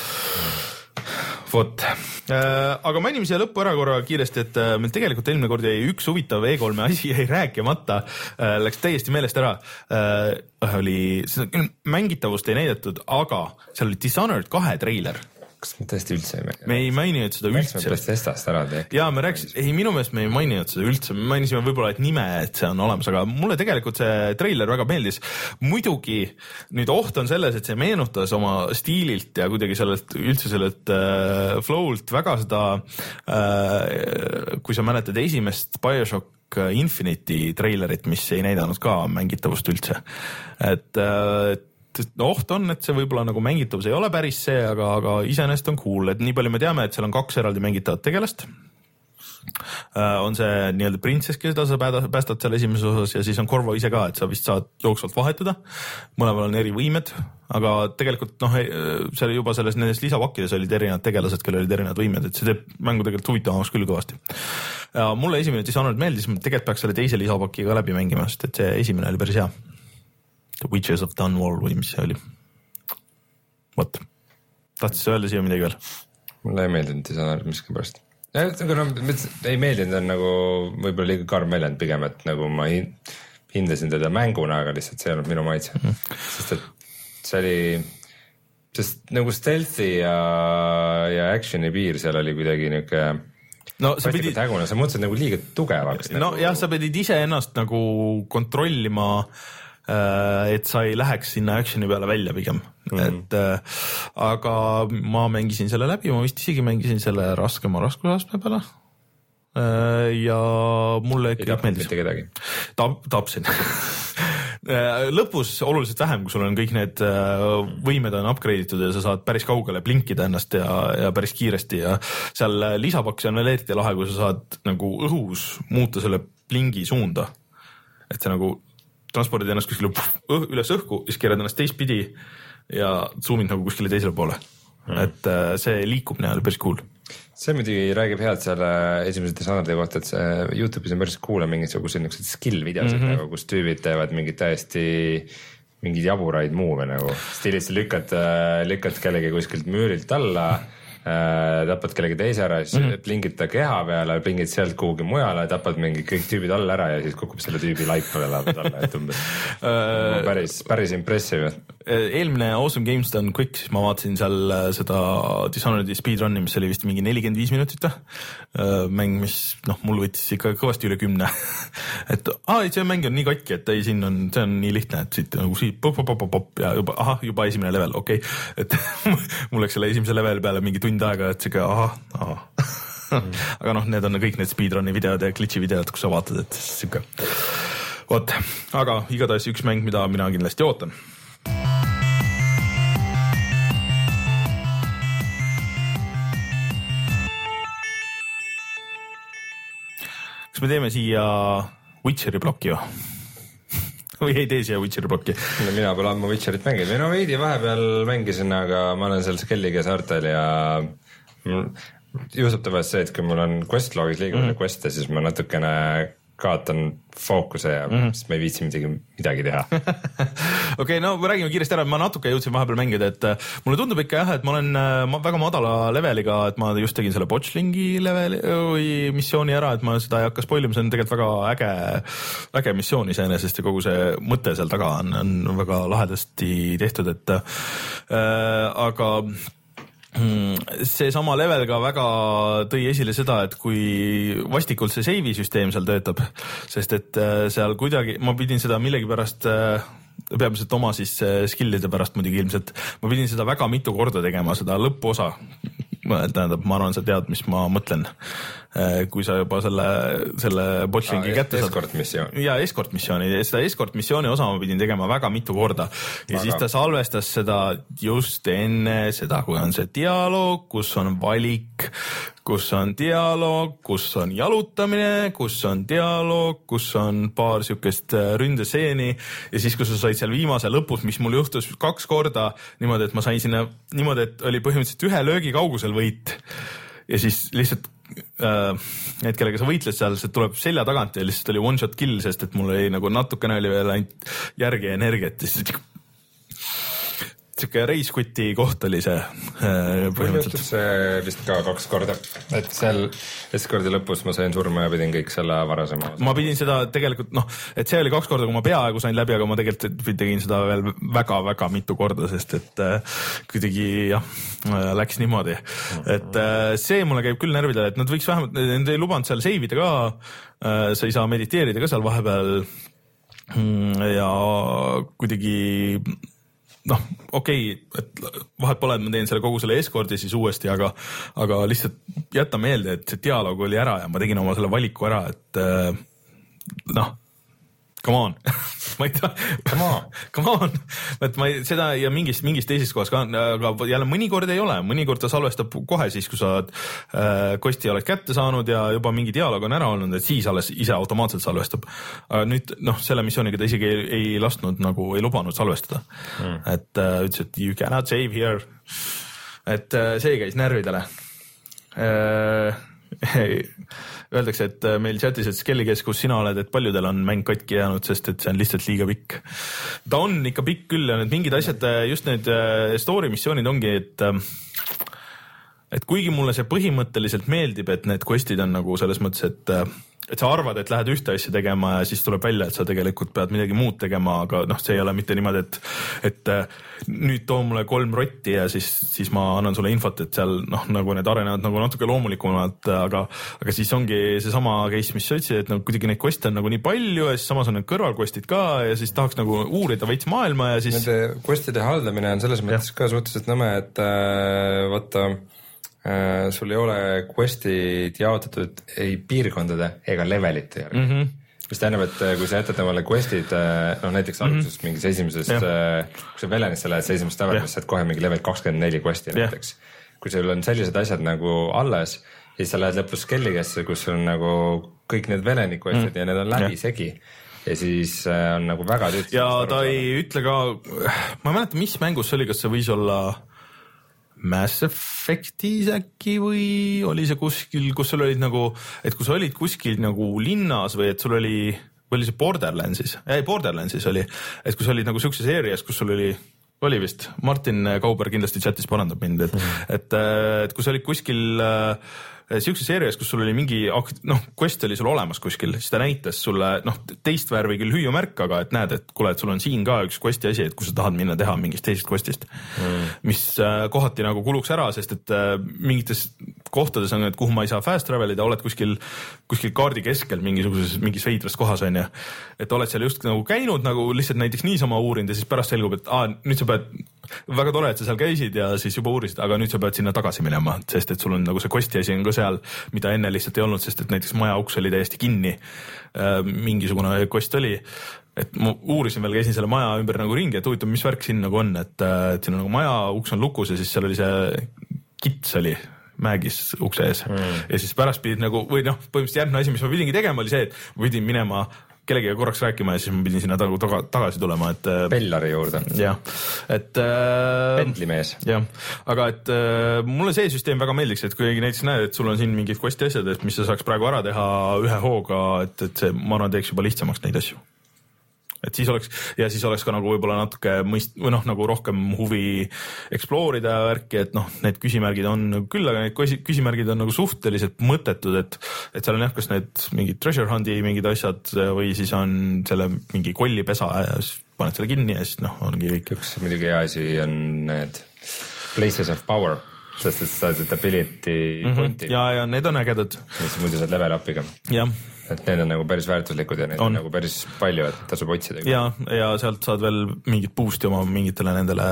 Speaker 1: Vot, aga mainime siia lõppu ära korra kiiresti, et meil tegelikult eelmine kord jäi üks huvitav E kolme asi jäi rääkimata, läks täiesti meelest ära, oli, mängitavust ei näidatud, aga seal oli Dishonored kahe treiler.
Speaker 2: Kas me tõesti üldse ei mängi?
Speaker 1: Me ei maininud seda üldse.
Speaker 2: Me Bethesdast ära teek.
Speaker 1: Jaa, me rääkis, ei minu meelest me ei maininud seda üldse, me mainisime võib-olla, et nime, et see on olemas, aga mulle tegelikult see treiler väga meeldis. Muidugi nüüd oht on selles, et see meenutas oma stiililt ja kuidagi sellelt, üldse sellelt äh, flow'lt väga seda, äh, kui sa mäletad esimest Bioshock Infinite'i treilerit, mis ei näidanud ka mängitavust üldse. Et äh, oht on, et see võib-olla nagu mängitavus ei ole päris see, aga, aga iseenesest on cool, et nii palju me teame, et seal on kaks eraldi mängitavat tegelast. Uh, on see nii-öelda printsess, keda sa päästad seal esimeses osas ja siis on Corvo ise ka, et sa vist saad jooksvalt vahetada. Mõlemal on eri võimed, aga tegelikult noh, seal juba selles nendes lisapakkides olid erinevad tegelased, kellel olid erinevad võimed, et see teeb mängu tegelikult huvitavamaks küll kõvasti. Ja mulle esimene Dishonored meeldis, tegelikult peaks selle teise lisapakiga läbi mängima, sest et see esimene oli päris hea. The Witches of Dunwall või mis see oli. Vot. Tahtsid sa öelda siia midagi veel?
Speaker 2: Mulle ei meeldinud Dishonored miski pärast. Ja, aga no, ei meeldinud on nagu võib-olla liiga karm väljend pigem, et nagu ma hindasin teda mänguna, aga lihtsalt see ei olnud minu maitse. Mm. Sest et see oli, sest nagu stealthi ja, ja actioni piir seal oli kuidagi niuke no, sa pidid hägune, sa mõtlesid nagu liiga tugevaks.
Speaker 1: No nagu... jah, sa pidid ise ennast nagu kontrollima et sa ei läheks sinna actioni peale välja pigem, mm. et äh, aga ma mängisin selle läbi, ma vist isegi mängisin selle raskema raskusastme peale äh, ja mulle
Speaker 2: ei tapnud mitte kedagi.
Speaker 1: Tap, tapsin lõpus oluliselt vähem, kui sul on kõik need võimed on upgrade'itud ja sa saad päris kaugele blinkida ennast ja, ja päris kiiresti ja seal lisapaks on veel eriti lahe, kui sa saad nagu õhus muuta selle blingi suunda, et see nagu transpordid ennast kuskile õh, üles õhku, siis keerad ennast teistpidi ja zoomid nagu kuskile teisele poole. Hmm. Et äh, see liikub näol päris cool.
Speaker 2: See muidugi räägib head seal esimese Dishonored'i kohta, et see YouTube'is on päris cool mingisugused skill videosid, mm-hmm. nagu, kus tüübid teevad mingid täiesti mingid jaburaid muove nagu. Stiilis lükkad, lükkad kellegi kuskilt müürilt alla äh, tapad kellegi teise ära, siis mm -hmm. plingid ta keha peale, plingid sealt kuhugi mujale, tapad mingi kõik tüübid alla ära ja siis kukub selle tüübi laip peale alla, et umbes päris, päris impressive.
Speaker 1: Eelmine Awesome Games Done Quick, siis ma vaatasin seal seda Dishonored'i speedrun'i, mis oli vist mingi nelikümmend viis minutit mäng, mis noh, mul võttis ikka kõvasti üle kümne et aa, see mäng on nii katki, et ei, siin on, see on nii lihtne, et siit nagu siit pop, pop, pop, pop ja juba, ahah, juba esimene level, okei okay. et mul läks selle esimese leveli peale mingi tund aega, et siuke ahah, ahah mm. aga noh, need on kõik need speedrun'i videod ja glitch'i videod, kus sa vaatad, et siuke vot, aga igatahes üks mäng, mida mina kindlasti ootan. Kas me teeme siia Witcheri plokki ju? või ei tee siia Witcheri plokki?
Speaker 2: No, mina pole ammu Witcherit mänginud, või no veidi vahepeal mängisin, aga ma olen seal Skellige saartel ja juhtub tavaliselt see, et kui mul on questlogis liiga palju mm -hmm. quest'e, siis ma natukene kaotan fookuse ja mm -hmm. siis ma ei viitsi midagi, midagi teha.
Speaker 1: okei okay,, no räägime kiiresti ära, ma natuke jõudsin vahepeal mängida, et mulle tundub ikka jah, et ma olen ma väga madala leveliga, et ma just tegin selle Botchlingi leveli või missiooni ära, et ma seda ei hakka spoilima, see on tegelikult väga äge, äge missioon iseenesest ja kogu see mõte seal taga on, on väga lahedasti tehtud, et äh, aga see sama level ka väga tõi esile seda, et kui vastikult see save'i süsteem seal töötab, sest et seal kuidagi, ma pidin seda millegipärast, peamiselt oma siis skill'ide pärast muidugi ilmselt, ma pidin seda väga mitu korda tegema, seda lõpposa, tähendab, ma arvan, sa tead, mis ma mõtlen, kui sa juba selle, selle botlingi ah, kätte saad.
Speaker 2: Escort missioon.
Speaker 1: Ja escort missiooni, seda escort missiooni osa ma pidin tegema väga mitu korda ja väga. Siis ta salvestas seda just enne seda, kui on see dialoog, kus on valik, kus on dialoog, kus on jalutamine, kus on dialoog, kus on paar siukest ründeseeni ja siis, kus sa said seal viimase lõpus, mis mul juhtus kaks korda niimoodi, et ma sain sinna niimoodi, et oli põhimõtteliselt ühe löögi kaugusel võit ja siis lihtsalt äh, need, kellega sa võitled seal, see tuleb selja tagant ja lihtsalt oli one shot kill, sest et mul oli nagu natukene oli veel ainult järgi energiat ja siis siuke reiskuti koht oli see
Speaker 2: põhimõtteliselt. See vist ka kaks korda, et seal eskordi lõpus ma sain surma ja pidin kõik selle varasema.
Speaker 1: Ma pidin seda tegelikult, noh, et see oli kaks korda, kui ma peaaegu sain läbi, aga ma tegelikult tegin seda veel väga-väga mitu korda, sest et kuidagi jah, läks niimoodi. Et see mulle käib küll närvidele, et nad võiks vähemalt, nad ei lubanud seal seivida ka, sa ei saa mediteerida ka seal vahepeal ja kuidagi noh, okei okay,, et vahet pole, et ma teen selle kogu selle eskordi siis uuesti, aga, aga lihtsalt jäta meelde, et see dialoog oli ära ja ma tegin oma selle valiku ära, et noh, come on ma ei tea,
Speaker 2: come on,
Speaker 1: come on, et ma ei, seda ja mingis, mingis teises kohas ka, aga jälle mõnikord ei ole, mõnikord ta salvestab kohe siis, kui sa äh, kosti oled kätte saanud ja juba mingi dialoog on ära olnud, et siis alles ise automaatselt salvestab. Aga nüüd, noh, selle missiooniga ta isegi ei, ei lasknud nagu, ei lubanud salvestada. Mm. Et äh, ütles, et you cannot save here. Et äh, see käis närvidele. Äh, Öeldakse, et meil chatis, et Skelliges, kus sina oled, et paljudel on mäng katki jäänud, sest et see on lihtsalt liiga pikk. Ta on ikka pikk küll ja need mingid asjad, just need story missioonid ongi, et et kuigi mulle see põhimõtteliselt meeldib, et need questid on nagu selles mõttes, et et sa arvad, et lähed ühte asja tegema ja siis tuleb välja, et sa tegelikult pead midagi muud tegema, aga noh, see ei ole mitte niimoodi, et et nüüd too mulle kolm rotti ja siis, siis ma annan sulle infot, et seal noh, nagu need arenevad nagu natuke loomulikumalt, aga aga siis ongi seesama case, mis sa ütlesid, et nagu kuidagi neid queste on nagu nii palju ja siis samas on need kõrvalquestid ka ja siis tahaks nagu uurida veits maailma ja siis
Speaker 2: nende questide haldamine on selles mõttes ja. Ka suhteliselt nõme, et äh, vaata Uh, sul ei ole questid jaotatud ei piirkondade ega levelite järgi mm. -hmm. mis tähendab, et kui sa jätad omale questid, noh näiteks mm -hmm. algusest mingis esimesest, uh, kui sa Velenisse lähed, sa esimest levelist saad kohe mingi level kakskümmend neli questi yeah. näiteks. Kui sul on sellised asjad nagu alles, siis sa lähed lõpus Skelligesse, kus on nagu kõik need Veleni questid mm -hmm. ja need on läbi yeah. segi. Ja siis uh, on nagu väga tüüt.
Speaker 1: Ja ta ei ütle ka, ma ei mäleta, mis mängus see oli, kas see võis olla Mass Effectis äkki või oli see kuskil, kus sul olid nagu, et kui sa olid kuskil nagu linnas või et sul oli, või oli see Borderlandsis, ei Borderlandsis oli, et kui sa olid nagu siukses areas, kus sul oli oli vist, Martin Kauber kindlasti chatis parandab mind, et mm., et, et kui sa olid kuskil äh, siukses seerias, kus sul oli mingi, noh, quest oli sul olemas kuskil, siis ta näitas sulle, noh, teist värvi küll hüüumärk, aga et näed, et kuule, et sul on siin ka üks questi asi, et kui sa tahad minna teha mingist teisest questist, mm. mis äh, kohati nagu kuluks ära, sest et äh, mingites kohtades on, et kuhu ma ei saa fast travelida, oled kuskil, kuskil kaardi keskel mingisuguses, mingis veidras kohas on ja, et oled seal just nagu käinud, nagu lihtsalt näiteks niisama uurinud ja siis pärast selgub, et aa, nüüd sa pead, väga tore, et sa seal käisid ja siis juba uurisid, aga nüüd sa pead sinna tagasi minema, sest et sul on nagu see questi asi on ka seal, mida enne lihtsalt ei olnud, sest et näiteks maja uks oli täiesti kinni, mingisugune quest oli, et ma uurisin veel, käisin selle maja ümber nagu ringi, et huvitav, mis värk siin nagu on, et, et siin on nagu maja uks on lukus ja siis seal oli see kits oli mägis ukse ees mm. ja siis pärast pidid nagu, või noh, põhimõtteliselt järgmine asi, mis ma pidingi tegema, oli see, et ma pidin minema kellegagi korraks rääkima ja siis ma pidin sinna taga, taga, tagasi tulema, et
Speaker 2: Bellari juurde.
Speaker 1: jah, et äh,
Speaker 2: pendlimees.
Speaker 1: jah, aga et äh, mulle see süsteem väga meeldiks, et kui näiteks näed, et sul on siin mingid questi asjad, et mis sa saaks praegu ära teha ühe hooga, et, et see, ma arvan, teeks juba lihtsamaks neid asju. Et siis oleks, ja siis oleks ka nagu võib-olla natuke mõist, või noh, nagu rohkem huvi explore'ida värki, et noh, need küsimärgid on küll, aga need küsimärgid on nagu suhteliselt mõttetud, et, et seal on jah, kas need mingid treasure hunt'i mingid asjad või siis on selle mingi kollipesa ja siis paned selle kinni ja siis noh, ongi kõik.
Speaker 2: Üks muidugi hea asi on need places of power, sest et sa saad ability
Speaker 1: mm-hmm.
Speaker 2: punti.
Speaker 1: Ja, ja need on ägedad.
Speaker 2: Mis muidu saad level up'iga.
Speaker 1: Jah.
Speaker 2: Et need on nagu päris väärtuslikud ja neid on. on nagu päris palju, et tasub otsida.
Speaker 1: Ja, ja sealt saad veel mingit boost'i oma mingitele nendele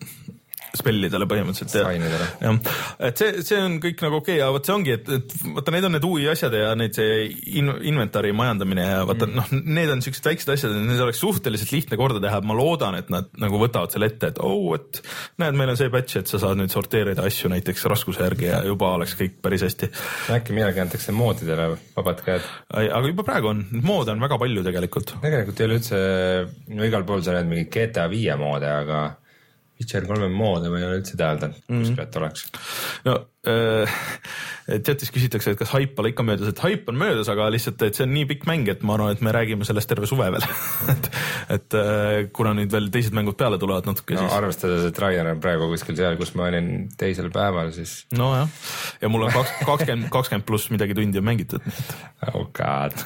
Speaker 1: spellidele põhimõtteliselt.
Speaker 2: Sainidele.
Speaker 1: Ja, et see, see on kõik nagu okei, aga võt see ongi, et, et vaata, need on need uui asjad ja need see in, inventari majandamine ja vaata, mm. noh, need on siuksed väiksed asjad, need oleks suhteliselt lihtne korda teha, ma loodan, et nad nagu võtavad selle ette, et oh, et näed, meil on see patch, et sa saad nüüd sorteerida asju näiteks raskuse järgi ja juba oleks kõik päris hästi.
Speaker 2: Äkki millalgi antakse moodidele vabad käed.
Speaker 1: Aga juba praegu on, mood on väga palju tegelikult.
Speaker 2: Tegelikult ei ole üldse, no igal pool sa näed mingi G T A viie moode, aga Witcher kolme moode ma ei ole üldse täheldanud, mm-hmm. kuskil, et oleks.
Speaker 1: No, äh, chatis küsitakse, et kas hype pole ikka möödas, et hype on möödas, aga lihtsalt, et see on nii pikk mäng, et ma arvan, et me räägime sellest terve suve veel. et, et äh, kuna nüüd veel teised mängud peale tulevad natuke,
Speaker 2: no,
Speaker 1: siis...
Speaker 2: arvestades, et Ryan on praegu kuskil seal, kus ma olin teisel päeval, siis...
Speaker 1: No jah, ja mul on kakskümmend, kakskümmend pluss midagi tundi on mängitud.
Speaker 2: Oh god.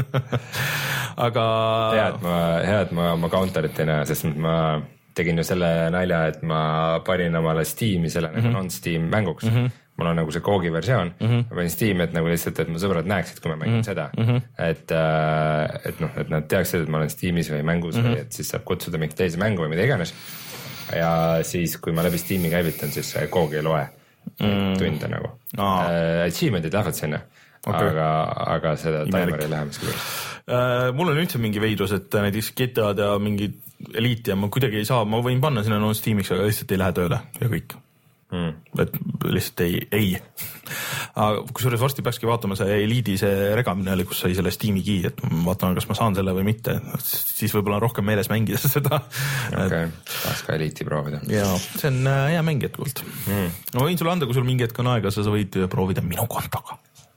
Speaker 1: aga...
Speaker 2: Hea, et ma, hea, et ma oma counterit ei näe, sest ma... tegin ju selle nalja, et ma panin omale Steam'i selle mm -hmm. nagu non-Steam mänguks. Mm -hmm. mul on nagu see koogi versioon mm. -hmm. ma panin Steam'i, et nagu lihtsalt, et mu sõbrad näeksid, kui ma mängin mm -hmm. seda. Mm -hmm. Et, et noh, et nad teaksid, et ma olen Steam'is või mängus mm -hmm. või et siis saab kutsuda mingit teise mängu või mida iganes. Ja siis, kui ma läbi Steam'i käivitan, siis see koogi ei loe mm -hmm. tunde nagu ah.. Achievement'id lähevad sinna. Okay. Aga, aga seda timer ei lähe miski
Speaker 1: uh, mul on üldse mingi veidrus, et näiteks G T A-d ja mingid eliiti ja ma kuidagi ei saa, ma võin panna sinna non-Steam'iks, aga lihtsalt ei lähe tööle ja kõik. Mm. Et lihtsalt ei, ei. Aga kusjuures varsti peakski vaatama see eliidi see regamine oli, kus sai selle Steam'i key, et ma vaatan, kas ma saan selle või mitte. Siis võib-olla on rohkem meeles mängida seda.
Speaker 2: Okei, okay. Tahaks ka eliiti proovida.
Speaker 1: Jaa, see on hea mäng jätkuvalt. Mm. Ma võin sulle anda, kui sul mingi hetk on aega, sa võid proovida minu kontoga.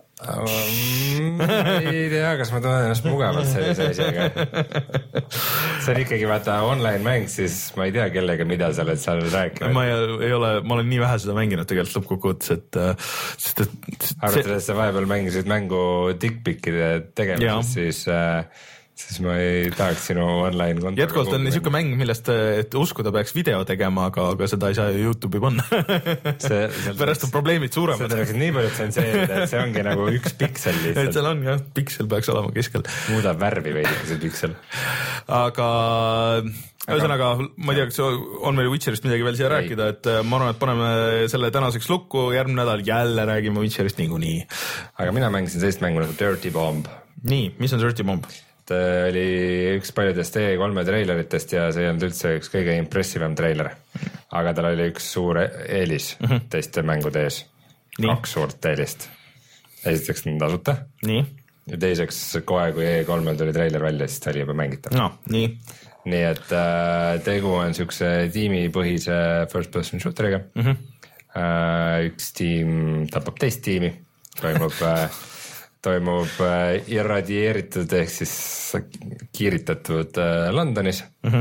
Speaker 2: ma ei tea, kas ma tunnen ennast mugavalt sellise asjaga. See on ikkagi vaata online mäng, siis ma ei tea kellega, mida sa oled seal rääkinud.
Speaker 1: Ma ei, ei ole, ma olen nii vähe seda mänginud tegelikult lõppkokkuvõttes, et sest, et
Speaker 2: arvatades, sa vahepeal mängisid mängu dickpickide tegemises, siis siis ma ei tahaks sinu online kontoga.
Speaker 1: Jätkuvalt on niisugune mäng, millest et uskuda peaks video tegema, aga, aga seda ei saa ju YouTube'i panna. Pärast on probleemid suuremad.
Speaker 2: Seda oleks nii palju tsenseerida, et see ongi nagu üks piksel lihtsalt.
Speaker 1: Et seal on jah, piksel peaks olema keskel.
Speaker 2: Muudab värvi veidike see piksel.
Speaker 1: Aga ühesõnaga, ma ei tea, kas on meil Witcherist midagi veel siia ei. rääkida, et ma arvan, et paneme selle tänaseks lukku, järgmine nädal jälle räägime Witcherist niikuinii.
Speaker 2: Aga mina mängisin sellist mängu nagu Dirty Bomb.
Speaker 1: Nii, mis on Dirty Bomb?
Speaker 2: Oli üks paljudest E kolme treileritest ja see ei olnud üldse üks kõige impressivam treiler. Aga tal oli üks suur eelis mm -hmm. teiste mängude ees. Nii. Kaks suurt eelist. Esiteks tasuta.
Speaker 1: Nii.
Speaker 2: Ja teiseks kohe, kui E kolme tuli treiler välja, siis ta oli juba mängitav.
Speaker 1: No, nii.
Speaker 2: Nii et äh, tegu on siukse tiimipõhise first person shooteriga. Mm -hmm. äh, üks tiim tapab teist tiimi. Toimub... äh, toimub irradieeritud ehk siis kiiritatud Londonis mm. -hmm.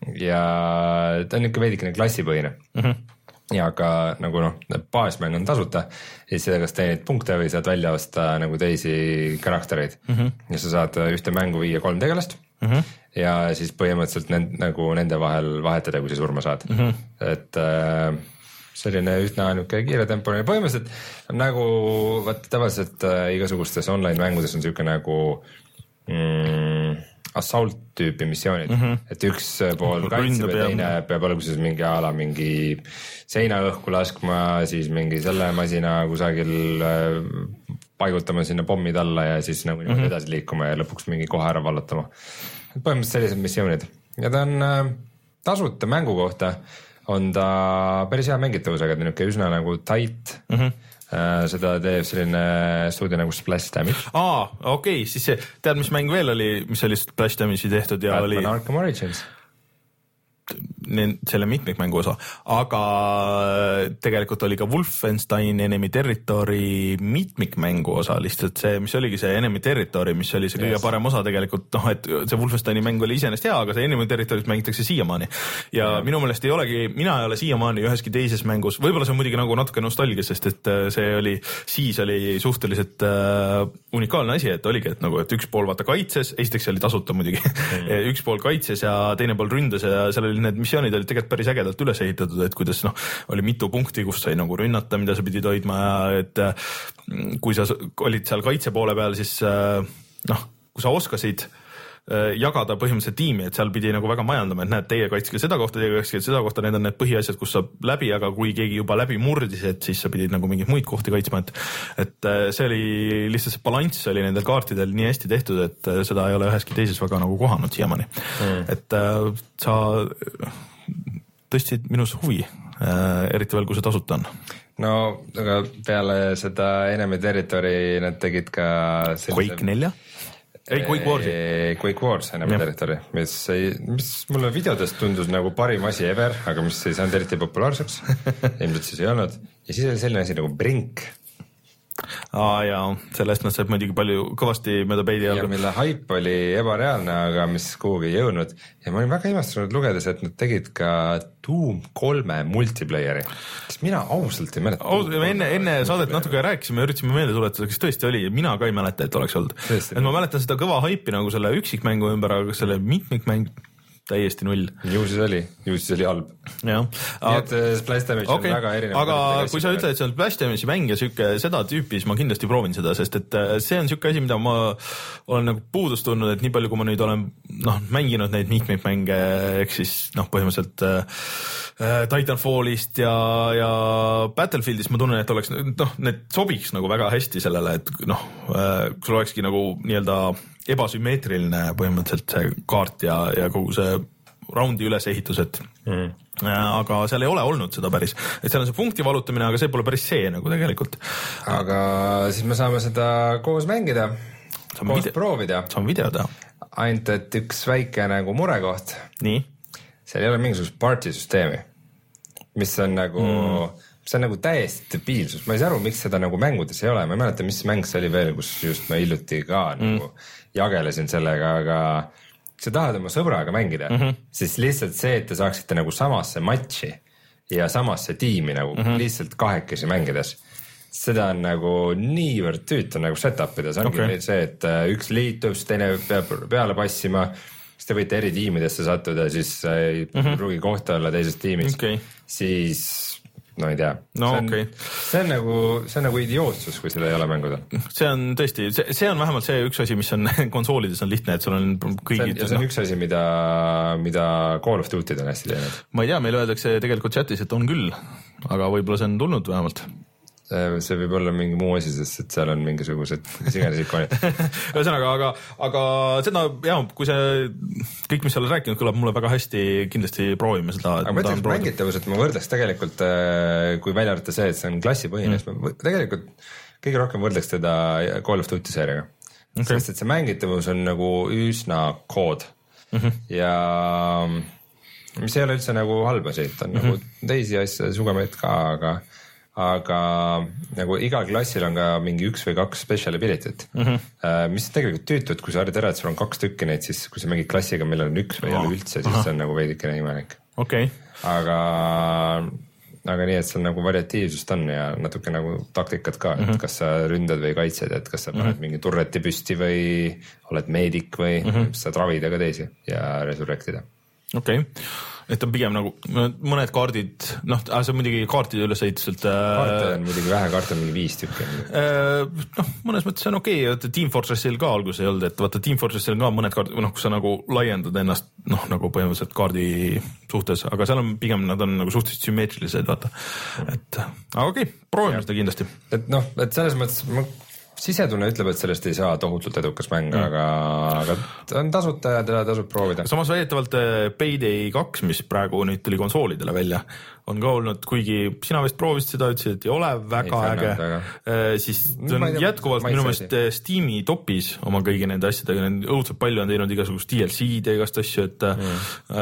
Speaker 2: ja ta on ikka veidikene klassipõhine mm. -hmm. ja ka nagu noh, baasmäng on tasuta, siis seda kas teenid punkte või saad välja osta nagu teisi karaktereid mm. -hmm. ja sa saad ühte mängu viia kolm tegelast mm. -hmm. ja siis põhimõtteliselt nend, nagu nende vahel vahetada, kui sa surma saad mm. -hmm. et äh, selline üsna niisugune kiiretempoline, põhimõtteliselt nagu vaata tavaliselt äh, igasugustes online mängudes on niisugune nagu mm, assault tüüpi missioonid mm, -hmm. et üks pool kaitseb ja teine peab alguses mingi ala mingi seina õhku laskma, siis mingi selle masina kusagil äh, paigutama sinna pommid alla ja siis nagu mm -hmm. edasi liikuma ja lõpuks mingi koha ära vallutama. põhimõtteliselt sellised missioonid ja ta on äh, tasuta mängu kohta on ta päris hea mängitavusega, ta on niisugune üsna nagu tight mm. -hmm. Uh, seda teeb selline stuudio nagu Splash Damage.
Speaker 1: Aa, okei okay,, siis see, tead, mis mäng veel oli, mis oli Splash Damage'i tehtud ja
Speaker 2: Batman
Speaker 1: oli
Speaker 2: Arkham Origins.
Speaker 1: selle mitmikmängu osa, aga tegelikult oli ka Wolfenstein Enemy Territory mitmikmängu osa, lihtsalt see, mis oligi see Enemy Territory, mis oli see kõige yes. parem osa tegelikult, noh, et see Wolfensteini mäng oli iseenesest hea, aga see Enemy Territory't mängitakse siiamaani. Ja yeah. minu meelest ei olegi, mina ei ole siiamaani üheski teises mängus, võib-olla see on muidugi nagu natuke nostalgia, sest et see oli, siis oli suhteliselt uh, unikaalne asi, et oligi, et nagu, et üks pool vaata kaitses, esiteks see oli tasuta muidugi, mm. üks pool kaitses ja teine pool ründas ja seal oli need missioonid olid tegelikult päris ägedalt üles ehitatud, et kuidas noh, oli mitu punkti, kus sai nagu rünnata, mida sa pidid hoidma ja et kui sa olid seal kaitse poole peal, siis noh, kui sa oskasid jagada põhimõtteliselt tiimi, et seal pidi nagu väga majandama, et näed, teie kaitske seda kohta, teie kaitske seda kohta, need on need põhiasjad, kus saab läbi, aga kui keegi juba läbi murdis, et siis sa pidid nagu mingeid muid kohti kaitsma, et et see oli lihtsalt see balanss oli nendel kaartidel nii hästi tehtud, et seda ei ole üheski teises väga nagu kohanud siiamaani mm.. et sa tõstsid minus huvi, eriti veel, kui see tasuta on.
Speaker 2: No, aga peale seda Enemy Territory nad tegid ka
Speaker 1: Quake nelja? Ei, Quake Warsi.
Speaker 2: Quake Wars, Enemy Territory, mis, mis mulle videodest tundus nagu parim asi ever, aga mis ei saanud eriti populaarseks. Ilmselt siis ei olnud. Ja siis oli selline asi nagu Brink.
Speaker 1: Aa, jaa, sellest nad saab muidugi palju kõvasti mööda peidi
Speaker 2: ja mille hype oli ebareaalne, aga mis kuhugi ei jõudnud ja ma olin väga imastunud lugedes, et nad tegid ka Doom kolme multiplayeri, kes mina ausalt ei mäleta.
Speaker 1: Aus, enne, enne saadet natuke rääkisime, üritasime meelde tuletada, kes tõesti oli, mina ka ei mäleta, et oleks olnud. Et ma mäletan seda kõva hype'i nagu selle üksikmängu ümber, aga selle mitmikmäng täiesti null.
Speaker 2: Ju siis oli, ju siis oli halb.
Speaker 1: Jah.
Speaker 2: Nii et Splash Damage okay. on väga erinev.
Speaker 1: Aga kui sa ütled, et see on Splash Damage'i mäng ja süke seda tüüpi, siis ma kindlasti proovin seda, sest et see on süke asi, mida ma olen nagu puudust tundnud, et nii palju, kui ma nüüd olen noh, mänginud neid mitmikmänge, ehk siis noh, põhimõtteliselt äh, Titanfallist ja, ja Battlefieldist ma tunnen, et oleks noh, need sobiks nagu väga hästi sellele, et noh, äh, kui sul olekski nagu nii-öelda ebasümmeetriline põhimõtteliselt see kaart ja, ja kogu see raundi ülesehitused mm. aga seal ei ole olnud seda päris, et seal on see punkti valutamine, aga see pole päris see nagu tegelikult.
Speaker 2: Aga siis me saame seda koos mängida, saame koos video, proovida.
Speaker 1: Saame video teha.
Speaker 2: Ainult, et üks väike nagu murekoht.
Speaker 1: Nii?
Speaker 2: Seal ei ole mingisugust party süsteemi, mis on nagu mm. see on nagu täiesti debiilsus, ma ei saa aru, miks seda nagu mängudes ei ole, ma ei mäleta, mis mäng see oli veel, kus just ma hiljuti ka mm. nagu jagelesin sellega, aga kui sa tahad oma sõbraga mängida, mm -hmm. siis lihtsalt see, et te saaksite nagu samasse matši ja samasse tiimi nagu mm -hmm. lihtsalt kahekesi mängides, seda on nagu niivõrd tüütu nagu set-up ida, see ongi okay. see, et üks liitub, siis teine peab peale passima, siis te võite eri tiimidesse sattuda, siis ei mm -hmm. pruugi kohta olla teises tiimis okay., siis no ei tea,
Speaker 1: no,
Speaker 2: see, on,
Speaker 1: okay.
Speaker 2: see on nagu, see on nagu idiootsus, kui seda ei ole mängudel.
Speaker 1: See on tõesti, see, see on vähemalt see üks asi, mis on konsoolides on lihtne, et sul on kõigid.
Speaker 2: See on, see on üks asi, mida, mida Call of Duty'd on hästi teinud.
Speaker 1: Ma ei tea, meil öeldakse tegelikult chatis, et on küll, aga võib-olla see on tulnud vähemalt.
Speaker 2: See võib olla mingi muu asi, sest et seal on mingisugused siganes ikonid.
Speaker 1: Ühesõnaga, aga, aga seda, jah, kui see kõik, mis sa oled rääkinud, kõlab mulle väga hästi, kindlasti proovime seda.
Speaker 2: Aga ma ütleks mängitavus, et ma võrdleks tegelikult, kui välja arvata see, et see on klassipõhine, mm. ma tegelikult kõige rohkem võrdleks teda Call of Duty seeriaga. Okay. Sest et see mängitavus on nagu üsna kood mm -hmm. ja mis ei ole üldse nagu halb asi, et on mm -hmm. nagu teisi asja sugemeid ka, aga aga nagu igal klassil on ka mingi üks või kaks special ability't mm, -hmm. mis on tegelikult tüütud, kui sa arvad ära, et sul on kaks tükki neid, siis kui sa mängid klassiga, millel on üks või ei ole üldse, siis Aha. see on nagu veidikene imelik.
Speaker 1: Okay.
Speaker 2: aga aga nii, et seal nagu variatiivsust on ja natuke nagu taktikat ka, et mm -hmm. kas sa ründad või kaitsed, et kas sa paned mm -hmm. mingi turreti püsti või oled meedik või mm -hmm. saad ravida ka teisi ja resurrektida.
Speaker 1: Okei okay., et on pigem nagu mõned kaardid, noh, see on muidugi kaartide ülesehituselt.
Speaker 2: Kaarte on muidugi vähe, kaarte on mingi viis tükki.
Speaker 1: Noh, mõnes mõttes on okei okay., Team Fortressil ka alguses ei olnud, et vaata Team Fortressil on ka mõned kaardid, noh, kus sa nagu laiendad ennast, noh, nagu põhimõtteliselt kaardi suhtes, aga seal on pigem, nad on nagu suhteliselt sümmeetrilised, vaata. Et, aga okei okay,, proovime seda kindlasti.
Speaker 2: Et noh, et selles mõttes ma sisetunne ütleb, et sellest ei saa tohutult edukas mäng mm., aga, aga on tasuta ja teda tasub proovida.
Speaker 1: Samas väidetavalt Payday kaks, mis praegu nüüd tuli konsoolidele välja, on ka olnud, kuigi sina vist proovisid seda, ütlesid, et ei ole väga ei äge, äh, siis ta on jätkuvalt minu meelest Steam'i topis oma kõigi nende asjadega, õudselt palju on teinud igasugust D L C-d ja igast asju, et mm.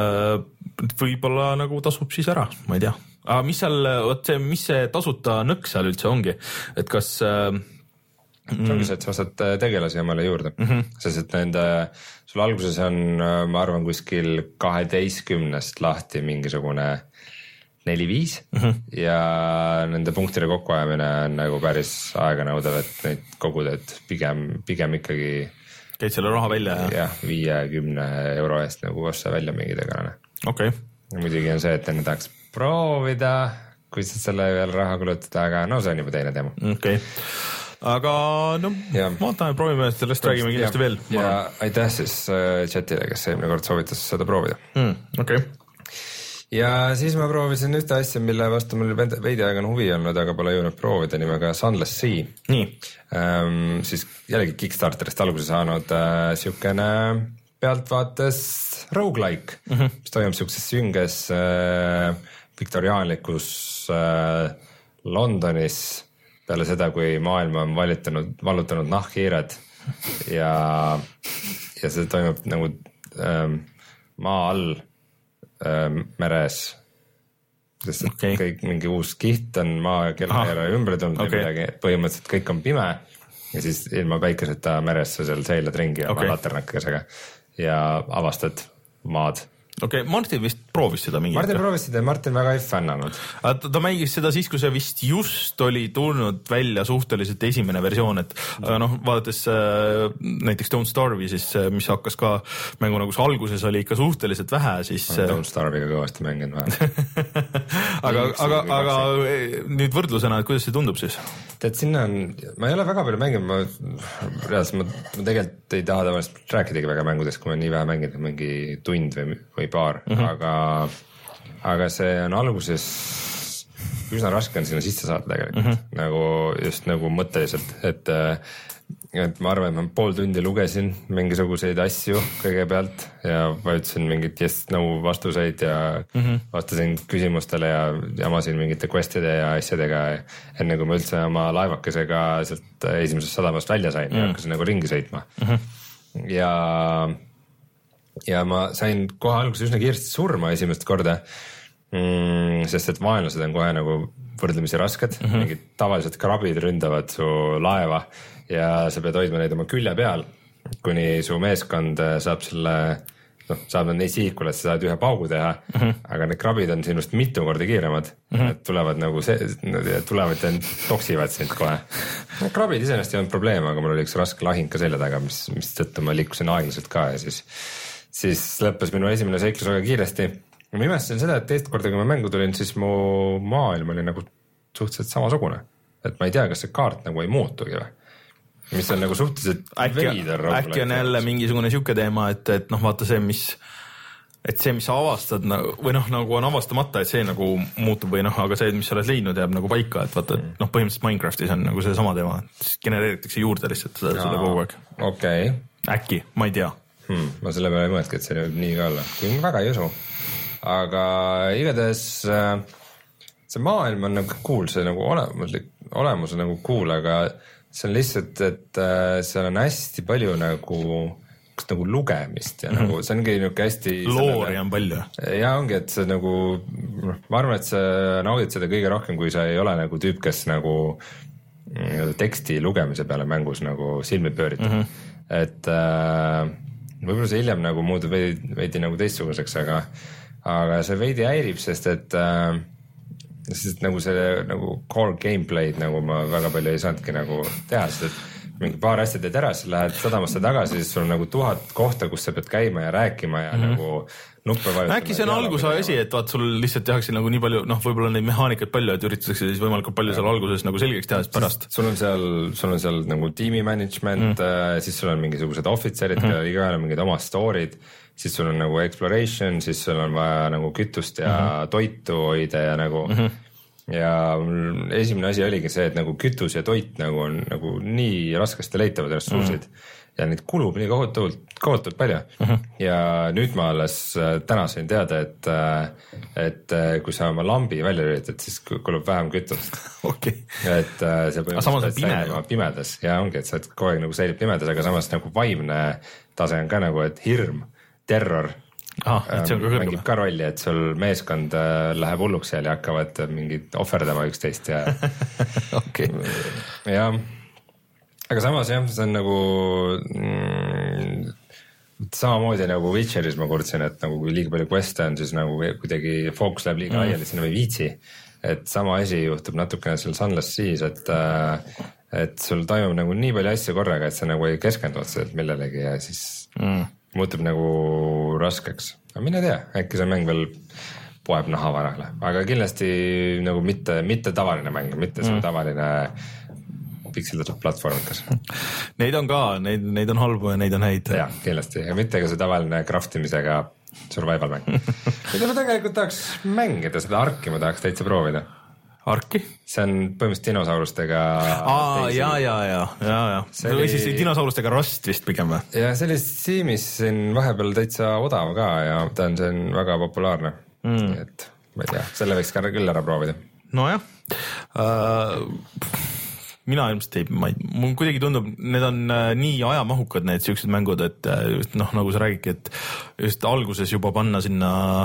Speaker 1: äh, võib-olla nagu tasub siis ära, ma ei tea. Aga mis seal, oot see, mis see tasuta nõks seal üldse ongi, et kas äh,
Speaker 2: see ongi see, et sa ostad tegelasi omale juurde mm, -hmm. sest et nende, sul alguses on, ma arvan, kuskil kaheteistkümnest lahti mingisugune neli-viis mm -hmm. ja nende punktide kokkuajamine on nagu päris aeganõudev, et neid koguda, et pigem, pigem ikkagi
Speaker 1: käid selle raha välja ja
Speaker 2: jah, viiekümne euro eest nagu osta välja mingi tegelane.
Speaker 1: Okei okay..
Speaker 2: muidugi on see, et enne tahaks proovida, kui sa selle peale raha kulutad, aga no see on juba teine teema.
Speaker 1: Okei okay. aga no vaatame, proovime, sellest räägime kindlasti
Speaker 2: ja,
Speaker 1: veel.
Speaker 2: ja aitäh siis chatile, kes eelmine kord soovitas seda proovida
Speaker 1: mm,. Okei okay.
Speaker 2: ja siis ma proovisin ühte asja, mille vastu mul veidi aega on huvi olnud, aga pole jõudnud proovida, nimega Sunless Sea.
Speaker 1: nii
Speaker 2: ähm, siis jällegi Kickstarterist alguse saanud äh, siukene pealtvaates roguelike mm, -hmm. mis toimub siukses sünges äh, viktoriaanlikus äh, Londonis peale seda, kui maailma on valitanud, vallutanud nahkhiired ja, ja see toimub nagu ähm, maa all ähm, meres, sest okay. kõik mingi uus kiht on maa kella ümber tulnud okay. ja midagi, põhimõtteliselt kõik on pime ja siis ilma päikeseta meres sa seal seilad ringi okay. oma laternakesega ja avastad maad.
Speaker 1: okei okay,, Martin vist proovis seda mingi
Speaker 2: Martin proovis seda ja Martin väga ei fännanud.
Speaker 1: Ta, ta mängis seda siis, kui see vist just oli tulnud välja suhteliselt esimene versioon, et aga noh, vaadates äh, näiteks Don't Starve'i, siis mis hakkas ka mängu nagu see alguses oli ikka suhteliselt vähe, siis
Speaker 2: no, Don't Starve'iga kõvasti mänginud vähe.
Speaker 1: aga, aga, aga nüüd võrdlusena, et kuidas see tundub siis?
Speaker 2: Tead, sinna on, ma ei ole väga palju mänginud, ma reaalselt, ma, ma tegelikult ei taha tavaliselt rääkidagi väga mängudest, kui ma nii vähe mänginud, mingi tund või, või paar mm, -hmm. aga, aga see on alguses üsna raske on sinna sisse saada tegelikult mm, -hmm. nagu just nagu mõtteliselt, et, et ma arvan, et ma pool tundi lugesin mingisuguseid asju kõigepealt ja vajutasin mingit yes no vastuseid ja mm -hmm. vastasin küsimustele ja jamasin mingite quest'ide ja asjadega, enne kui ma üldse oma laevakesega sealt esimesest sadamast välja sain mm -hmm. ja hakkasin nagu ringi sõitma mm. -hmm. ja ja ma sain kohe alguses üsna kiiresti surma esimest korda, mm, sest et vaenlased on kohe nagu võrdlemisi rasked mm, -hmm. mingid tavalised krabid ründavad su laeva ja sa pead hoidma neid oma külje peal, kuni su meeskond saab selle, noh, saab neid sihikule, et sa saad ühe paugu teha mm, -hmm. aga need krabid on sinust mitu korda kiiremad mm, -hmm. et tulevad nagu see, tulevad ja toksivad sind kohe. krabid iseenesest ei olnud probleem, aga mul oli üks raske lahing ka selja taga, mis, mis tõttu ma liikusin aeglaselt ka ja siis siis lõppes minu esimene seiklus väga kiiresti. Ma imestasin seda, et teist korda, kui ma mängu tulin, siis mu maailm oli nagu suhteliselt samasugune. Et ma ei tea, kas see kaart nagu ei muutugi või? Mis on nagu suhteliselt veider.
Speaker 1: Äkki on jälle mingisugune siuke teema, et, et noh, vaata see, mis, et see, mis sa avastad või noh, nagu on avastamata, et see nagu muutub või noh, aga see, mis sa oled leidnud, jääb nagu paika, et vaata, et noh, põhimõtteliselt Minecraftis on nagu see sama teema, et genereeritakse juurde lihtsalt seda, seda kogu aeg.
Speaker 2: Okei. Okay.
Speaker 1: Äkki, ma ei tea.
Speaker 2: Hmm, ma selle peale ei mõelegi, et see võib nii ka olla, kui ma väga ei usu. Aga igatahes see maailm on nagu cool, see nagu olemuslik, olemus on nagu cool, aga see on lihtsalt, et seal on hästi palju nagu, nagu lugemist ja mm -hmm. nagu see ongi niuke hästi
Speaker 1: loori on palju.
Speaker 2: Ja ongi, et see nagu ma arvan, et sa naudid seda kõige rohkem, kui sa ei ole nagu tüüp, kes nagu teksti lugemise peale mängus nagu silmi pööritab mm. -hmm. et äh, võib-olla see hiljem nagu muutub veidi, veidi nagu teistsuguseks, aga, aga see veidi häirib, sest et äh, sest nagu see nagu core gameplay'd nagu ma väga palju ei saanudki nagu teha, sest et mingi paar asja teed ära, siis lähed sadamasse tagasi, siis sul on nagu tuhat kohta, kus sa pead käima ja rääkima ja mm -hmm. nagu nuppe vajutama.
Speaker 1: Äkki see on alguse asi, et vaat sul lihtsalt tehakse nagu nii palju, noh, võib-olla neid mehaanikaid palju, et üritatakse siis võimalikult palju ja. seal alguses nagu selgeks teha, sest pärast.
Speaker 2: sul on seal, sul on seal nagu tiimi management mm., äh, siis sul on mingisugused ohvitserid mm, -hmm. kellel igaühel on mingid omad story'd, siis sul on nagu exploration, siis sul on vaja nagu kütust ja mm -hmm. toitu hoida ja nagu mm -hmm. ja esimene asi oligi see, et nagu kütus ja toit nagu on nagu nii raskesti leitavad ressursid mm -hmm. ja neid kulub nii kohutavalt, kohutavalt palju mm. -hmm. ja nüüd ma alles täna sain teada, et, et kui sa oma lambi välja lülitad, siis kulub vähem kütust
Speaker 1: okay.
Speaker 2: et see põhimõtteliselt säilima pimedas ja ongi, et sa kogu aeg nagu säilib pimedas, aga samas nagu vaimne tase on ka nagu, et hirm, terror
Speaker 1: ah, et see on ka kõrgem.
Speaker 2: Mängib ka rolli, et sul meeskond läheb hulluks seal ja hakkavad mingid ohverdama üksteist ja
Speaker 1: okay.
Speaker 2: ja aga samas jah, see on nagu mm, samamoodi nagu Witcheris ma kurtsin, et nagu kui liiga palju quest'e on, siis nagu kuidagi fookus läheb liiga laiali mm., sinna ei viitsi. Et sama asi juhtub natukene seal Sunless Seas, et, et sul toimub nagu nii palju asju korraga, et sa nagu ei keskendu otseselt millelegi ja siis mm. muutub nagu raskeks. Aga mine tea, äkki see mäng veel poeb naha varale, aga kindlasti nagu mitte, mitte tavaline mäng, mitte see mm. tavaline pikseldatud platvormikas.
Speaker 1: Neid on ka, neid, neid on halbu ja neid on häid.
Speaker 2: Jah, kindlasti ja mitte ka see tavaline craftimisega survival mäng. mida ma tegelikult tahaks mängida, seda Arki ma tahaks täitsa proovida.
Speaker 1: Arki?
Speaker 2: See on põhimõtteliselt dinosaurustega.
Speaker 1: Aa, ja, ja, ja, ja, ja. See või siis dinosaurustega Rust vist pigem või?
Speaker 2: Ja sellist Steamis siin vahepeal täitsa odav ka ja ta on, see on väga populaarne. Mm. Et ma ei tea, selle võiks ka küll ära proovida.
Speaker 1: Nojah. Uh... mina ilmselt ei, ma ei, mul kuidagi tundub, need on äh, nii ajamahukad need siuksed mängud, et äh, just noh, nagu sa räägidki, et just alguses juba panna sinna,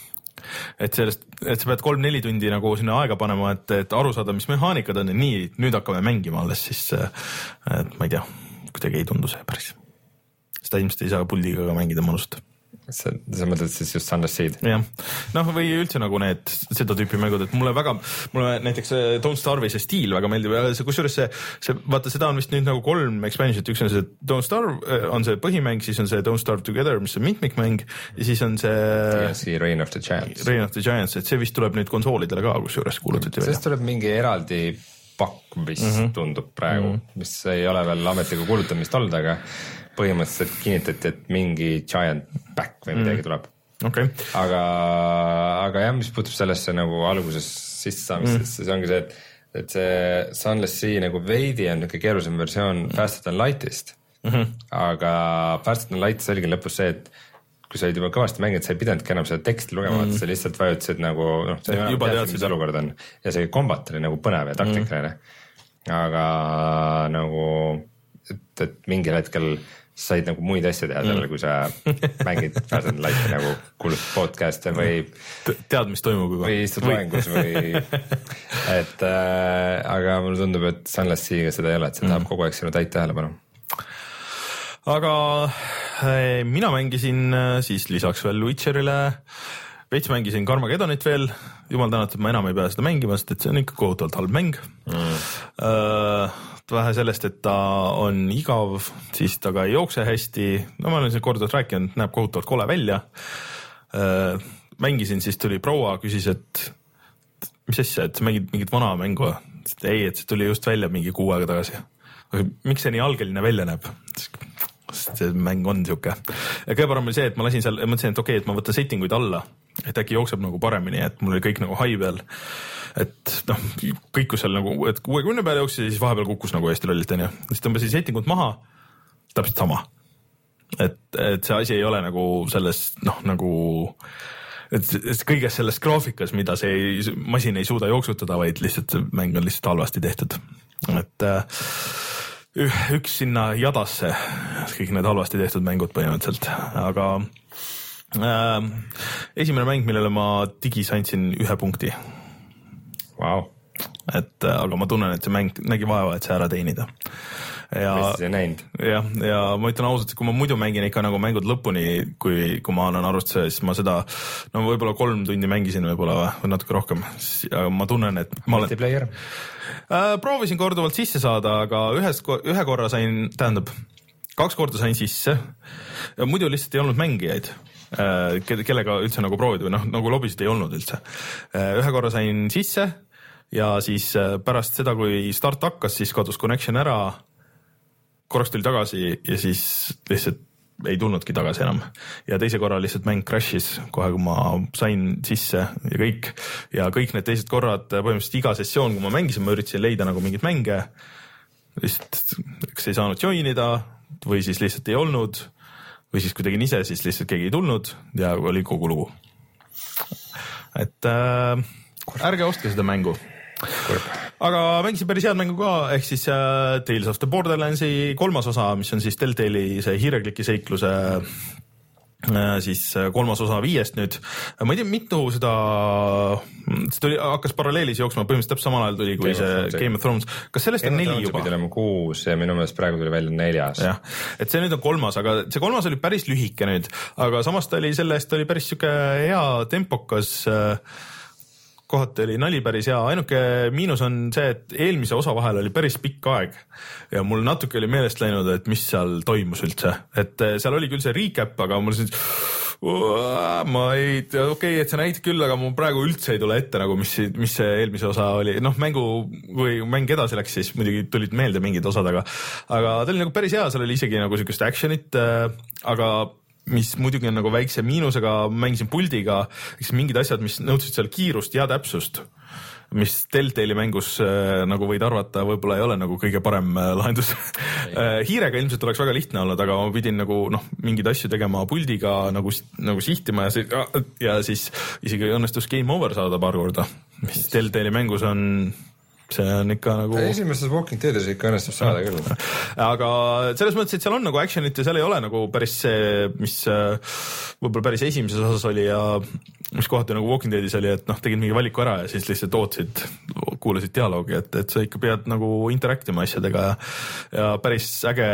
Speaker 1: et sellest, et sa pead kolm-neli tundi nagu sinna aega panema, et, et aru saada, mis mehaanikad on ja nii, nüüd hakkame mängima alles, siis äh, et ma ei tea, kuidagi ei tundu see päris. Seda ilmselt ei saa puldiga ka mängida mõnust.
Speaker 2: sa, sa mõtled siis just Sunless Seed?
Speaker 1: jah, noh või üldse nagu need seda tüüpi mängud, et mulle väga, mulle näiteks Don't Starve'i see stiil väga meeldib ja see, kusjuures see, see, vaata seda on vist nüüd nagu kolm expansion'it, üks on see Don't Starve, on see põhimäng, siis on see Don't Starve Together, mis on mitmikmäng ja siis on see
Speaker 2: D L C Reign of the Giants.
Speaker 1: Reign of the Giants, et see vist tuleb nüüd konsoolidele ka, kusjuures kuulutati välja.
Speaker 2: Sest tuleb mingi eraldi pakk, mis mm -hmm. tundub praegu, mm -hmm. mis ei ole veel ametiga kuulutamist olnud, aga põhimõtteliselt kinnitati, et mingi giant back või midagi mm. tuleb.
Speaker 1: Okay.
Speaker 2: Aga, aga jah, mis puutub sellesse nagu alguses sisse saamistesse, mm. see ongi see, et, et see Sunless Sea nagu veidi on niisugune keerulisem versioon Faster Than Light'ist, mm -hmm. aga Faster Than Light selge lõpus see, et kui sa olid juba kõvasti mänginud, sa ei pidanudki enam seda teksti lugema, mm. sa lihtsalt vajutasid nagu, noh, sa ei juba teadsid, mis olukord on ja see kombat oli nagu põnev ja taktikaline mm.. aga nagu, et, et mingil hetkel said nagu muid asju teha sellele, kui sa mängid Faster Than Light'i nagu kuulud podcast'e või
Speaker 1: tead, mis toimub juba.
Speaker 2: Või istud loengus või et äh, aga mulle tundub, et Sunless Sea'ga seda ei ole, et see tahab mm. kogu aeg sinu täit tähelepanu.
Speaker 1: Aga äh, mina mängisin äh, siis lisaks veel Witcherile, veits mängisin Carmageddonit veel, jumal tänatud, ma enam ei pea seda mängima, sest et see on ikka kohutavalt halb mäng mm.. Äh, vähe sellest, et ta on igav, siis ta ka ei jookse hästi, no ma olen siin korduvalt rääkinud, näeb kohutavalt kole välja. Mängisin, siis tuli proua, küsis, et mis asja, et sa mängid mingit vana mängu? Ei, et see tuli just välja mingi kuu aega tagasi. Miks see nii algeline välja näeb? See mäng on siuke. Ja kõige parem oli see, et ma lasin seal, mõtlesin, et okei, okay, et ma võtan settinguid alla, et äkki jookseb nagu paremini, et mul oli kõik nagu hai peal. Et noh, kõikus seal nagu, et kuuekümne peale jooksis ja siis vahepeal kukkus nagu hästi lollilt, on ju. Siis tõmbasin settingut maha, täpselt sama. Et, et see asi ei ole nagu selles, noh nagu, et kõiges selles graafikas, mida see ei, masin ei suuda jooksutada, vaid lihtsalt see mäng on lihtsalt halvasti tehtud. Et äh, üks sinna jadasse kõik need halvasti tehtud mängud põhimõtteliselt, aga äh, esimene mäng, millele ma digis andsin ühe punkti.
Speaker 2: Wow.
Speaker 1: Et aga ma tunnen, et see mäng nägi vaeva, et see ära teenida. Ja, ja, ja ma ütlen ausalt, et kui ma muidu mängin ikka nagu mängud lõpuni, kui, kui ma annan arvustuse, siis ma seda, no võib-olla kolm tundi mängisin võib-olla või natuke rohkem. Aga ma tunnen, et ma olen...
Speaker 2: Multiplayer?
Speaker 1: Äh, proovisin korduvalt sisse saada, aga ühes, ühe korra sain, tähendab, kaks korda sain sisse. Ja muidu lihtsalt ei olnud mängijaid, äh, kellega üldse nagu proovida või noh, nagu lobisid ei olnud üldse. Äh, ühe korra sain sisse ja siis pärast seda, kui start hakkas, siis kadus connection ära. Korraks tuli tagasi ja siis lihtsalt ei tulnudki tagasi enam. Ja teise korra lihtsalt mäng crashis kohe, kui ma sain sisse ja kõik. Ja kõik need teised korrad, põhimõtteliselt iga sessioon, kui ma mängisin, ma üritasin leida nagu mingit mänge. Lihtsalt, eks ei saanud joinida või siis lihtsalt ei olnud. Või siis kui tegin ise, siis lihtsalt keegi ei tulnud ja oli kogu lugu. Et äh, ärge ostke seda mängu. Aga mängisin päris head mängu ka, ehk siis uh, Tales of the Borderlandsi kolmas osa, mis on siis Telltale'i see hiirekliki seikluse uh, siis kolmas osa viiest nüüd. Ma ei tea, mitu seda, see tuli, hakkas paralleelis jooksma, põhimõtteliselt täpselt samal ajal tuli, kui Game see of Game of Thrones. Kas sellest Game on neli juba?
Speaker 2: Pidi olema kuus ja minu meelest praegu tuli välja neljas.
Speaker 1: Jah, et see nüüd on kolmas, aga see kolmas oli päris lühike nüüd, aga samas ta oli sellest oli päris siuke hea tempokas uh, kohati oli nali päris hea, ainuke miinus on see, et eelmise osa vahel oli päris pikk aeg ja mul natuke oli meelest läinud, et mis seal toimus üldse, et seal oli küll see recap, aga mul siis ma ei, okei, okay, et sa näid küll, aga mul praegu üldse ei tule ette nagu, mis, mis see eelmise osa oli, noh mängu, kui mäng edasi läks, siis muidugi tulid meelde mingid osad, aga aga ta oli nagu päris hea, seal oli isegi nagu siukest actionit, aga mis muidugi on nagu väikse miinusega, mängisin puldiga, eks mingid asjad, mis nõudsid seal kiirust ja täpsust, mis Telltale'i mängus äh, nagu võid arvata, võib-olla ei ole nagu kõige parem äh, lahendus. Hiirega ilmselt oleks väga lihtne olnud, aga ma pidin nagu noh, mingeid asju tegema puldiga nagu, nagu sihtima ja, see, ja siis isegi õnnestus game over saada paar korda, mis Telltale'i mängus on... see on ikka nagu...
Speaker 2: Esimestes Walking Deadis ikka õnnestub saada küll.
Speaker 1: Aga selles mõttes, et seal on nagu actionit ja seal ei ole nagu päris see, mis võib-olla päris esimeses osas oli ja mis kohati nagu Walking Deadis oli, et noh, tegid mingi valiku ära ja siis lihtsalt ootsid, kuulasid dialoogi, et, et sa ikka pead nagu interaktima asjadega ja, ja päris äge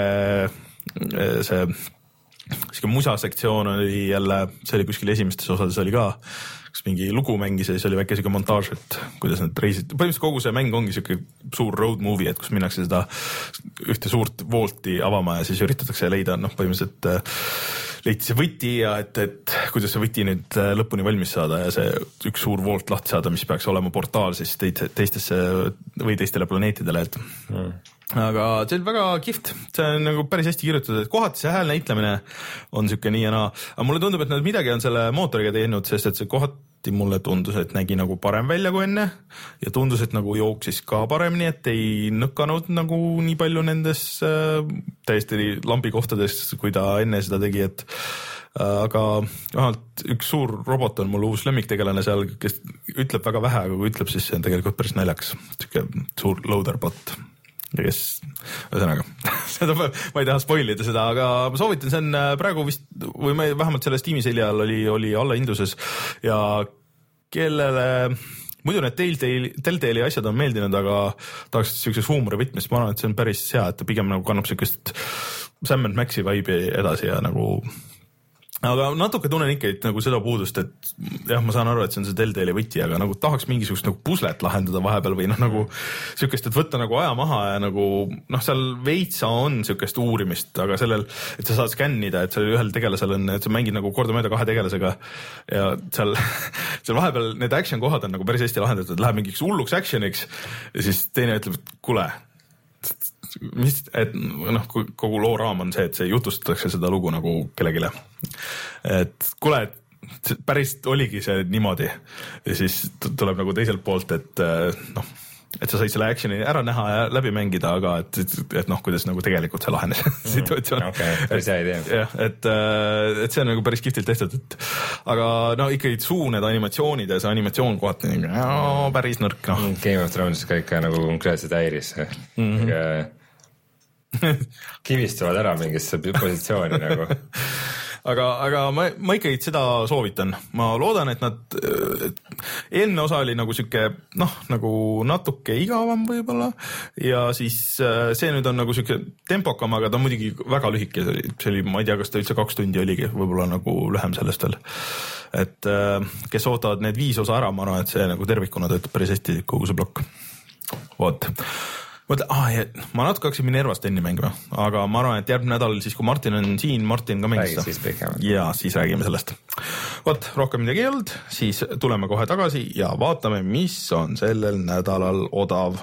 Speaker 1: see, see musasektsioon oli jälle, see oli kuskil esimestes osades oli ka kas mingi lugu mängis ja siis oli väike siuke montaaž, et kuidas need reisid, põhimõtteliselt kogu see mäng ongi siuke suur road movie, et kus minnakse seda ühte suurt voolti avama ja siis üritatakse leida, noh põhimõtteliselt leiti see võti ja et, et kuidas see võti nüüd lõpuni valmis saada ja see üks suur voolt lahti saada, mis peaks olema portaal siis teistesse või teistele planeetidele, et mm. aga see on väga kihvt, see on nagu päris hästi kirjutatud, et kohati see hääl näitlemine on siuke nii ja naa, aga mulle tundub, et nad midagi on selle mootoriga teinud, sest et see kohati mulle tundus, et nägi nagu parem välja kui enne ja tundus, et nagu jooksis ka paremini, et ei nõkanud nagu nii palju nendes äh, täiesti lambikohtades, kui ta enne seda tegi, et äh, aga vähemalt üks suur robot on mul uus lemmiktegelane seal, kes ütleb väga vähe, aga kui ütleb, siis see on tegelikult päris naljakas, siuke suur loaderbot. Ja kes, ühesõnaga, seda ma, ma ei taha spoilida seda, aga ma soovitan, see on praegu vist, või ma vähemalt selle Steam'i seljal oli, oli allahinduses ja kellele, muidu need Telltale'i, Telltale'i asjad on meeldinud, aga tahaks siukses huumori võtmist, ma arvan, et see on päris hea, et ta pigem nagu kannab siukest Sam and Maxi vibe'i edasi ja nagu... aga natuke tunnen ikka, et nagu seda puudust, et jah, ma saan aru, et see on see Telltale'i võti, aga nagu tahaks mingisugust nagu puslet lahendada vahepeal või noh, nagu siukest, et võtta nagu aja maha ja nagu noh, seal veitsa on siukest uurimist, aga sellel, et sa saad skännida, et seal ühel tegelasel on, et sa mängid nagu kordamööda kahe tegelasega ja seal, seal vahepeal need action kohad on nagu päris hästi lahendatud, läheb mingiks hulluks actioniks ja siis teine ütleb, et kule, mis, et noh, kogu loo raam on see, et see jutustatakse seda lugu nagu kellegile. Et kuule, et päris oligi see niimoodi ja siis tuleb nagu teiselt poolt, et noh, et sa said selle actioni ära näha ja läbi mängida, aga et, et noh, kuidas nagu tegelikult see lahenes situatsioon.
Speaker 2: Okay, päris hea idee.
Speaker 1: jah, et, et see on nagu päris kihvtilt tehtud, et aga no ikkagi suu need animatsioonid ja see animatsioon kohati no, päris nõrk. No.
Speaker 2: Game of Thrones ka ikka nagu konkreetselt häiris. Mm-hmm. kivistuvad ära mingisse positsiooni nagu.
Speaker 1: aga, aga ma, ma ikkagi seda soovitan. Ma loodan, et nad, eelmine osa oli nagu siuke, noh, nagu natuke igavam võib-olla ja siis see nüüd on nagu siuke tempokam, aga ta on muidugi väga lühike. See oli, ma ei tea, kas ta üldse kaks tundi oligi, võib-olla nagu lühem sellest veel. Et kes ootavad need viis osa ära, ma arvan, et see nagu tervikuna töötab päris hästi kogu see plokk. Vot. Mõtle, ah, ja, ma natuke hakkasin Minervast enni mängima, aga ma arvan, et järgmine nädal siis, kui Martin on siin, Martin ka mängis seda. Ja siis räägime sellest. Vot, rohkem midagi ei olnud, siis tuleme kohe tagasi ja vaatame, mis on sellel nädalal odav.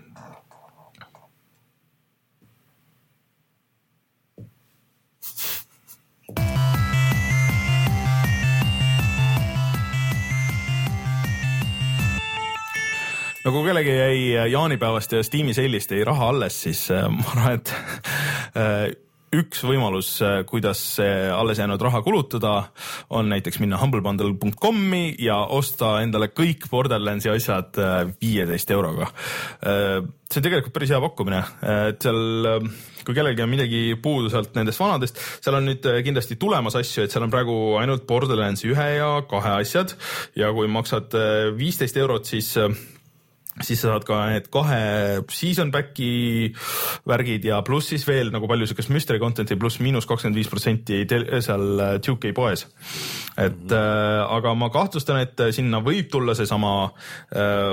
Speaker 1: Nagu kellegi jäi jaanipäevast ja Steam'i seilist jäi raha alles, siis ma arvan, et üks võimalus, kuidas alles jäänud raha kulutada, on näiteks minna humblebundle dot comi ja osta endale kõik Borderlandsi asjad viieteist euroga. See on tegelikult päris hea pakkumine, et seal, kui kellelgi on midagi puudu sealt nendest vanadest, seal on nüüd kindlasti tulemas asju, et seal on praegu ainult Borderlandsi ühe ja kahe asjad ja kui maksad viisteist eurot, siis siis sa saad ka need kahe season back'i värgid ja pluss siis veel nagu palju sükest mystery content'i pluss miinus kakskümmend viis protsenti seal two K poes. Et mm-hmm. äh, aga ma kahtlustan, et sinna võib tulla see sama äh,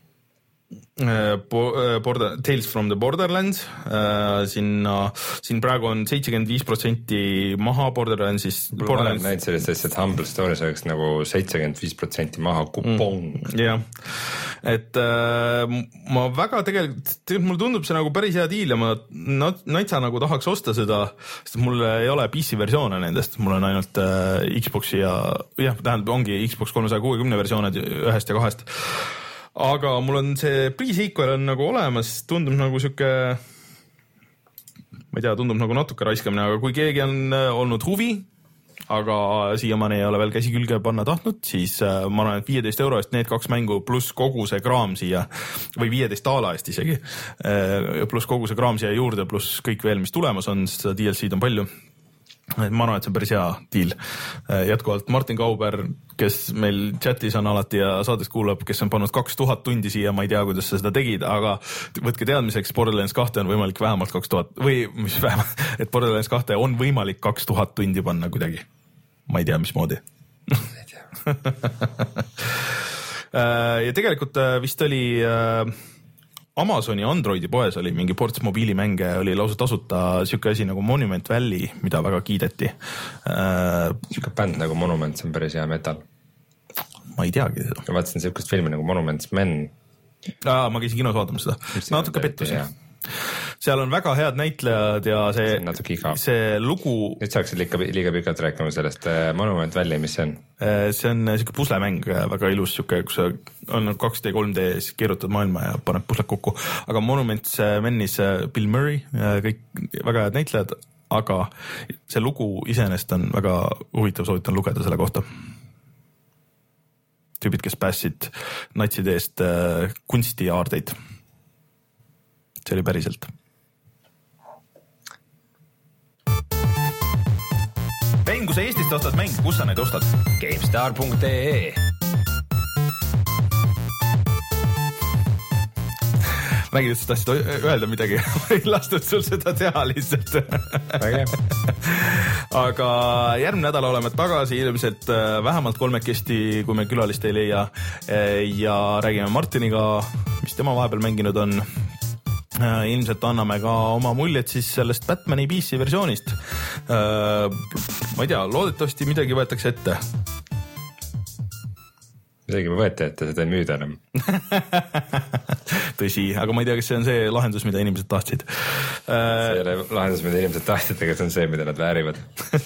Speaker 1: Border, Tales from the Borderlands, sinna, siin praegu on seitsekümmend viis protsenti maha Borderlandsis.
Speaker 2: Ma olen näinud sellest, et Humble Stories oleks nagu seitsekümmend viis protsenti maha kupong.
Speaker 1: Mm, jah, et äh, ma väga tegelikult, tegelikult mulle tundub see nagu päris hea diil ja ma natsa nagu tahaks osta seda, sest mul ei ole P C versioone nendest, mul on ainult äh, Xboxi ja, jah, tähendab, ongi Xbox kolmesaja kuuekümne versiooned ühest ja kahest. Aga mul on see pre-sequel on nagu olemas, tundub nagu siuke, ma ei tea, tundub nagu natuke raiskamine, aga kui keegi on olnud huvi, aga siiamaani ei ole veel käsi külge panna tahtnud, siis ma arvan, et viieteist euro eest need kaks mängu pluss kogu see kraam siia, või viieteist daala eest isegi, pluss kogu see kraam siia juurde, pluss kõik veel, mis tulemas on, sest seda D L C-d on palju. Ma arvan, et see on päris hea deal. Jätkuvalt Martin Kauber, kes meil chatis on alati ja saates kuulab, kes on pannud kaks tuhat tundi siia, ma ei tea, kuidas sa seda tegid, aga võtke teadmiseks, Borderlands kaks on võimalik vähemalt kaks tuhat või mis vähemalt, et Borderlands kaks on võimalik kaks tuhat tundi panna kuidagi. Ma ei tea, mismoodi.
Speaker 2: ei tea.
Speaker 1: Ja tegelikult vist oli Amazoni Androidi poes oli mingi ports mobiilimänge, oli lausa tasuta siuke asi nagu Monument Valley, mida väga kiideti.
Speaker 2: Siuke bänd nagu Monument, see on päris hea metal.
Speaker 1: Ma ei teagi seda.
Speaker 2: Ja vaatasin siukest filmi nagu Monuments Men.
Speaker 1: Aa, ma käisin kinos vaatamas seda. Natuke pettus. Seal on väga head näitlejad ja see, see, see lugu...
Speaker 2: Nüüd saaksid liiga, liiga pikalt rääkima sellest Monument Valley, mis see on?
Speaker 1: See on siuke puslemäng, väga ilus siuke, kus on kaks D, kolm D keerutad maailma ja paneb pusled kokku. Aga Monuments Menis Bill Murray, kõik väga head näitlejad, aga see lugu iseenest on väga huvitav, soovitan lugeda selle kohta. Tüübid, kes päässid natside eest kunstiaardeid. See oli päriselt. Mäng, kui sa Eestist ostad mäng, kus sa neid ostad?
Speaker 3: GameStar punkt ee
Speaker 1: Räägid, et sa tahtsid öelda midagi, ei lastud sul seda teha lihtsalt. Aga järgmine nädal oleme tagasi ilmselt vähemalt kolmekesti, kui me külalist ei leia ja räägime Martiniga, mis tema vahepeal mänginud on. Ilmselt anname ka oma muljet siis sellest Batmani P C versioonist. Ma ei tea, loodetavasti midagi võetakse ette.
Speaker 2: Midagi me võete ette, seda ei müüda enam.
Speaker 1: Tõsi, aga ma ei tea, kas see on see lahendus, mida inimesed tahtsid.
Speaker 2: See ei ole lahendus, mida inimesed tahtsid, aga see on see, mida nad väärivad.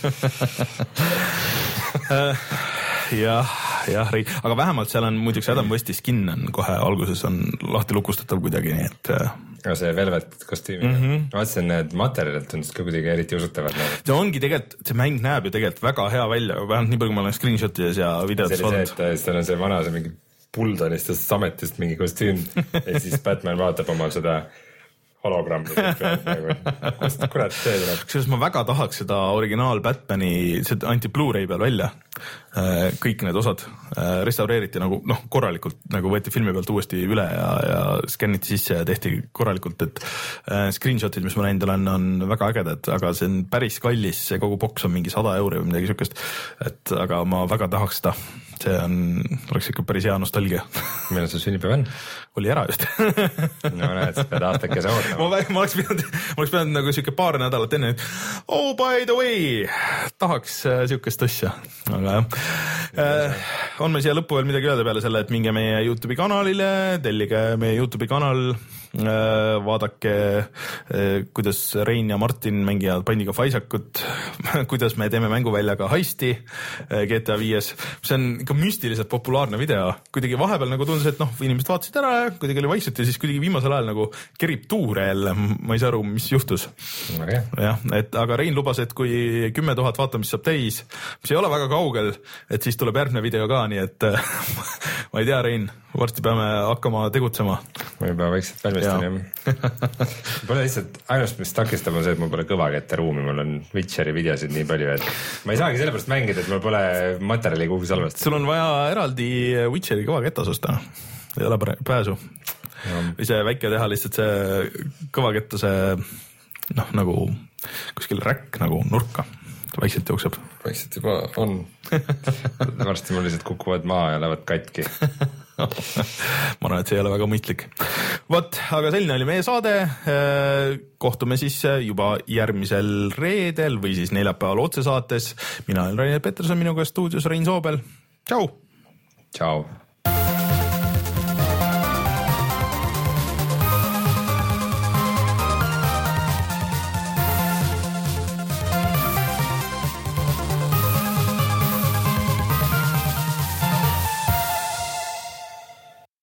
Speaker 1: jah, jah, aga vähemalt seal on muiduks Adam Westi skin on kohe alguses on lahti lukustatav kuidagi, nii et...
Speaker 2: No see velvet kostüümi. Mm-hmm. Ma vaatasin, need materjalid tundus ka kuidagi eriti usutavad.
Speaker 1: See ongi tegelikult, see mäng näeb ju tegelikult väga hea välja, vähemalt nii palju, kui ma olen screenshotides ja videotes
Speaker 2: olnud. See oli see, et seal on see vana, see mingi Bulldonist ja Sametist mingi kostüüm ja siis Batman vaatab oma seda hologrammi nagu, kust kurat see tuleb.
Speaker 1: Kusjuures ma väga tahaks seda originaal Batmani, see anti Blu-ray peal välja, kõik need osad restaureeriti nagu noh, korralikult nagu võeti filmi pealt uuesti üle ja, ja skänniti sisse ja tehti korralikult, et screenshotid, mis ma näinud olen, on väga ägedad, aga see on päris kallis, see kogu boks on mingi sada euri või midagi siukest, et aga ma väga tahaks seda, see on, oleks ikka päris hea nostalgia.
Speaker 2: Millal see sünnipäev on?
Speaker 1: Oli ära just.
Speaker 2: No näed, sa pead aastakese ootama.
Speaker 1: Ma, ma oleks pidanud, ma oleks pidanud nagu siuke paar nädalat enne, oh by the way, tahaks siukest asja, aga jah. Äh, on meil siia lõppu veel midagi öelda peale selle, et minge meie YouTube'i kanalile, tellige meie YouTube'i kanal, äh, vaadake, äh, kuidas Rein ja Martin mängivad Bandiga Faisakut, kuidas me teeme mänguväljaga Heisti G T A viies. See on ikka müstiliselt populaarne video. Kuidagi vahepeal nagu tundus, et noh, inimesed vaatasid ära ja kuidagi oli vaikselt ja siis kuidagi viimasel ajal nagu kerib tuure jälle. Ma ei saa aru, mis juhtus.
Speaker 2: Okay.
Speaker 1: jah, et aga Rein lubas, et kui kümme tuhat vaatamist saab täis, mis ei ole väga kaugel, et siis tuleb järgmine video ka, nii et ma ei tea, Rein, varsti peame hakkama tegutsema.
Speaker 2: Ma juba vaikselt valmistan, jah. Pole lihtsalt, ainust, mis takistab on see, et mul pole kõvakette ruumi, mul on Witcheri videosid nii palju, et ma ei saagi sellepärast mängida, et mul pole materjali kuhugi salvestada. Sul
Speaker 1: on vaja eraldi Witcheri kõvaketas osta, ei ole pääsu. Või see väike teha lihtsalt see kõvakettase noh, nagu kuskil räkk nagu nurka, vaikselt jookseb.
Speaker 2: Vaikselt juba on. Varsti mul lihtsalt kukuvad maa ja lähevad katki.
Speaker 1: ma arvan, et see ei ole väga mõistlik. Vot, aga selline oli meie saade. Kohtume siis juba järgmisel reedel või siis neljapäeval otsesaates. Mina olen Rainer Peterson, minuga stuudios Rein Soobel. Tšau!
Speaker 2: Tšau!